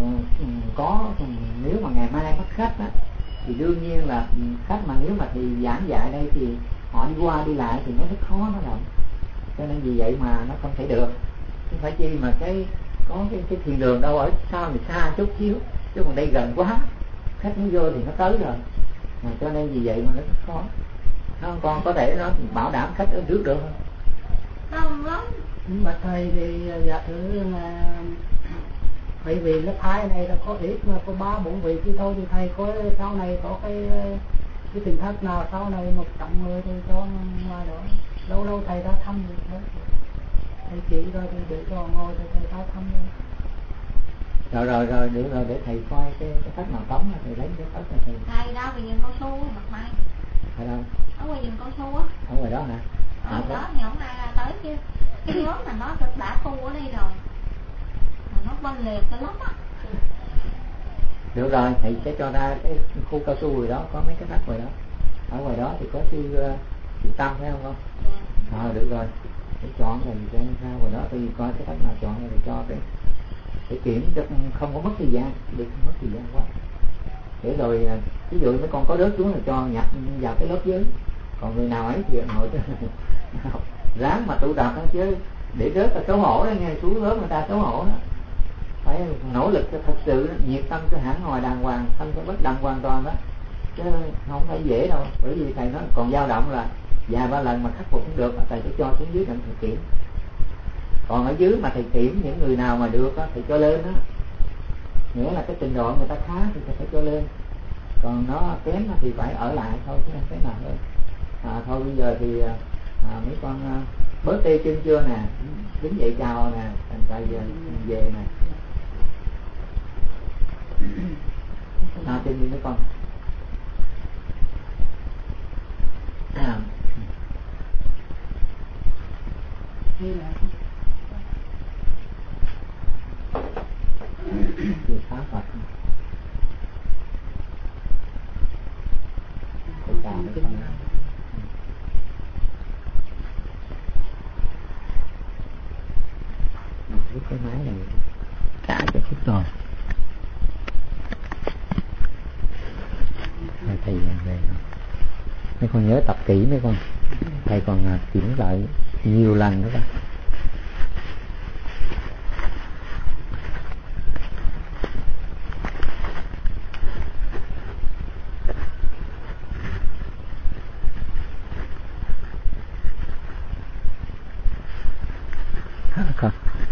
nếu mà ngày mai bắt khách á, thì đương nhiên là khách mà nếu mà thì giảng dạy đây thì họ đi qua đi lại thì nó rất khó, nó rộng. Cho nên vì vậy mà nó không thể được. Không phải chi mà có cái thiền đường đâu ở sau thì xa chút xíu, chứ còn đây gần quá, khách muốn vô thì nó tới rồi. Cho nên vì vậy mà nó rất khó. Không, con có thể nó bảo đảm khách ở trước được không?
Đông lắm. Mà thầy thì giả thử là bởi vì lớp 2 này là có ít mà có 3-4 vị chứ thôi, thì thầy có sau này có cái tình thất nào sau này 100 người thì cho ngoài đó. Lâu thầy ra thăm được thôi. Thầy chỉ rồi thì để cho ngồi thì thầy ra thăm thôi.
Rồi được rồi, để thầy coi cái thất nào tống thầy lấy cái thất cho thầy.
Thầy đó vì vườn cao su mặt mai.
Phải đâu?
Ở ngoài vườn cao su á.
Ở ngoài đó hả?
Ở đó thì hôm nay là tới chứ. Cái nhóm mà nó đã tu ở đây rồi. Mà nó bên liệt cái lắm á.
Được rồi, thầy sẽ cho ra cái khu cao su rồi đó, có mấy cái thất ngoài đó. Ở ngoài đó thì có sư Tâm phải không?
Dạ.
Được rồi, để chọn rồi ra ngoài đó thì coi cái thất nào chọn rồi cho cái để kiểm cho không có mất thời gian, để không mất thời gian quá. Để rồi ví dụ mấy con có rớt xuống là cho nhập vào cái lớp dưới, còn người nào ấy thì ngồi cho ráng mà tu tập đó, chứ để rớt là xấu hổ đó nghe, xuống lớp người ta xấu hổ đó. Phải nỗ lực cho thật sự, nhiệt tâm cho hẳn ngoài đàng hoàng, thân phải bất động hoàn toàn đó, chứ không phải dễ đâu. Bởi vì thầy nói còn dao động là vài 3 lần mà khắc phục không được, thầy sẽ cho xuống dưới để thầy kiểm. Còn ở dưới mà thầy kiểm những người nào mà được đó, thì cho lên đó, nghĩa là cái trình độ người ta khá thì thầy phải cho lên, còn nó kém thì phải ở lại thôi, chứ không thể nào hơn. Thôi bây giờ thì mấy con bớt tê chân chưa nè, đứng dậy chào nè, thành tại giờ về nè. Chân đi mấy con. Thì phá Phật. Thầy chào mấy con. rồi. Thầy về mấy con nhớ tập kỹ mấy con, thầy còn kiểm lại nhiều lần nữa con.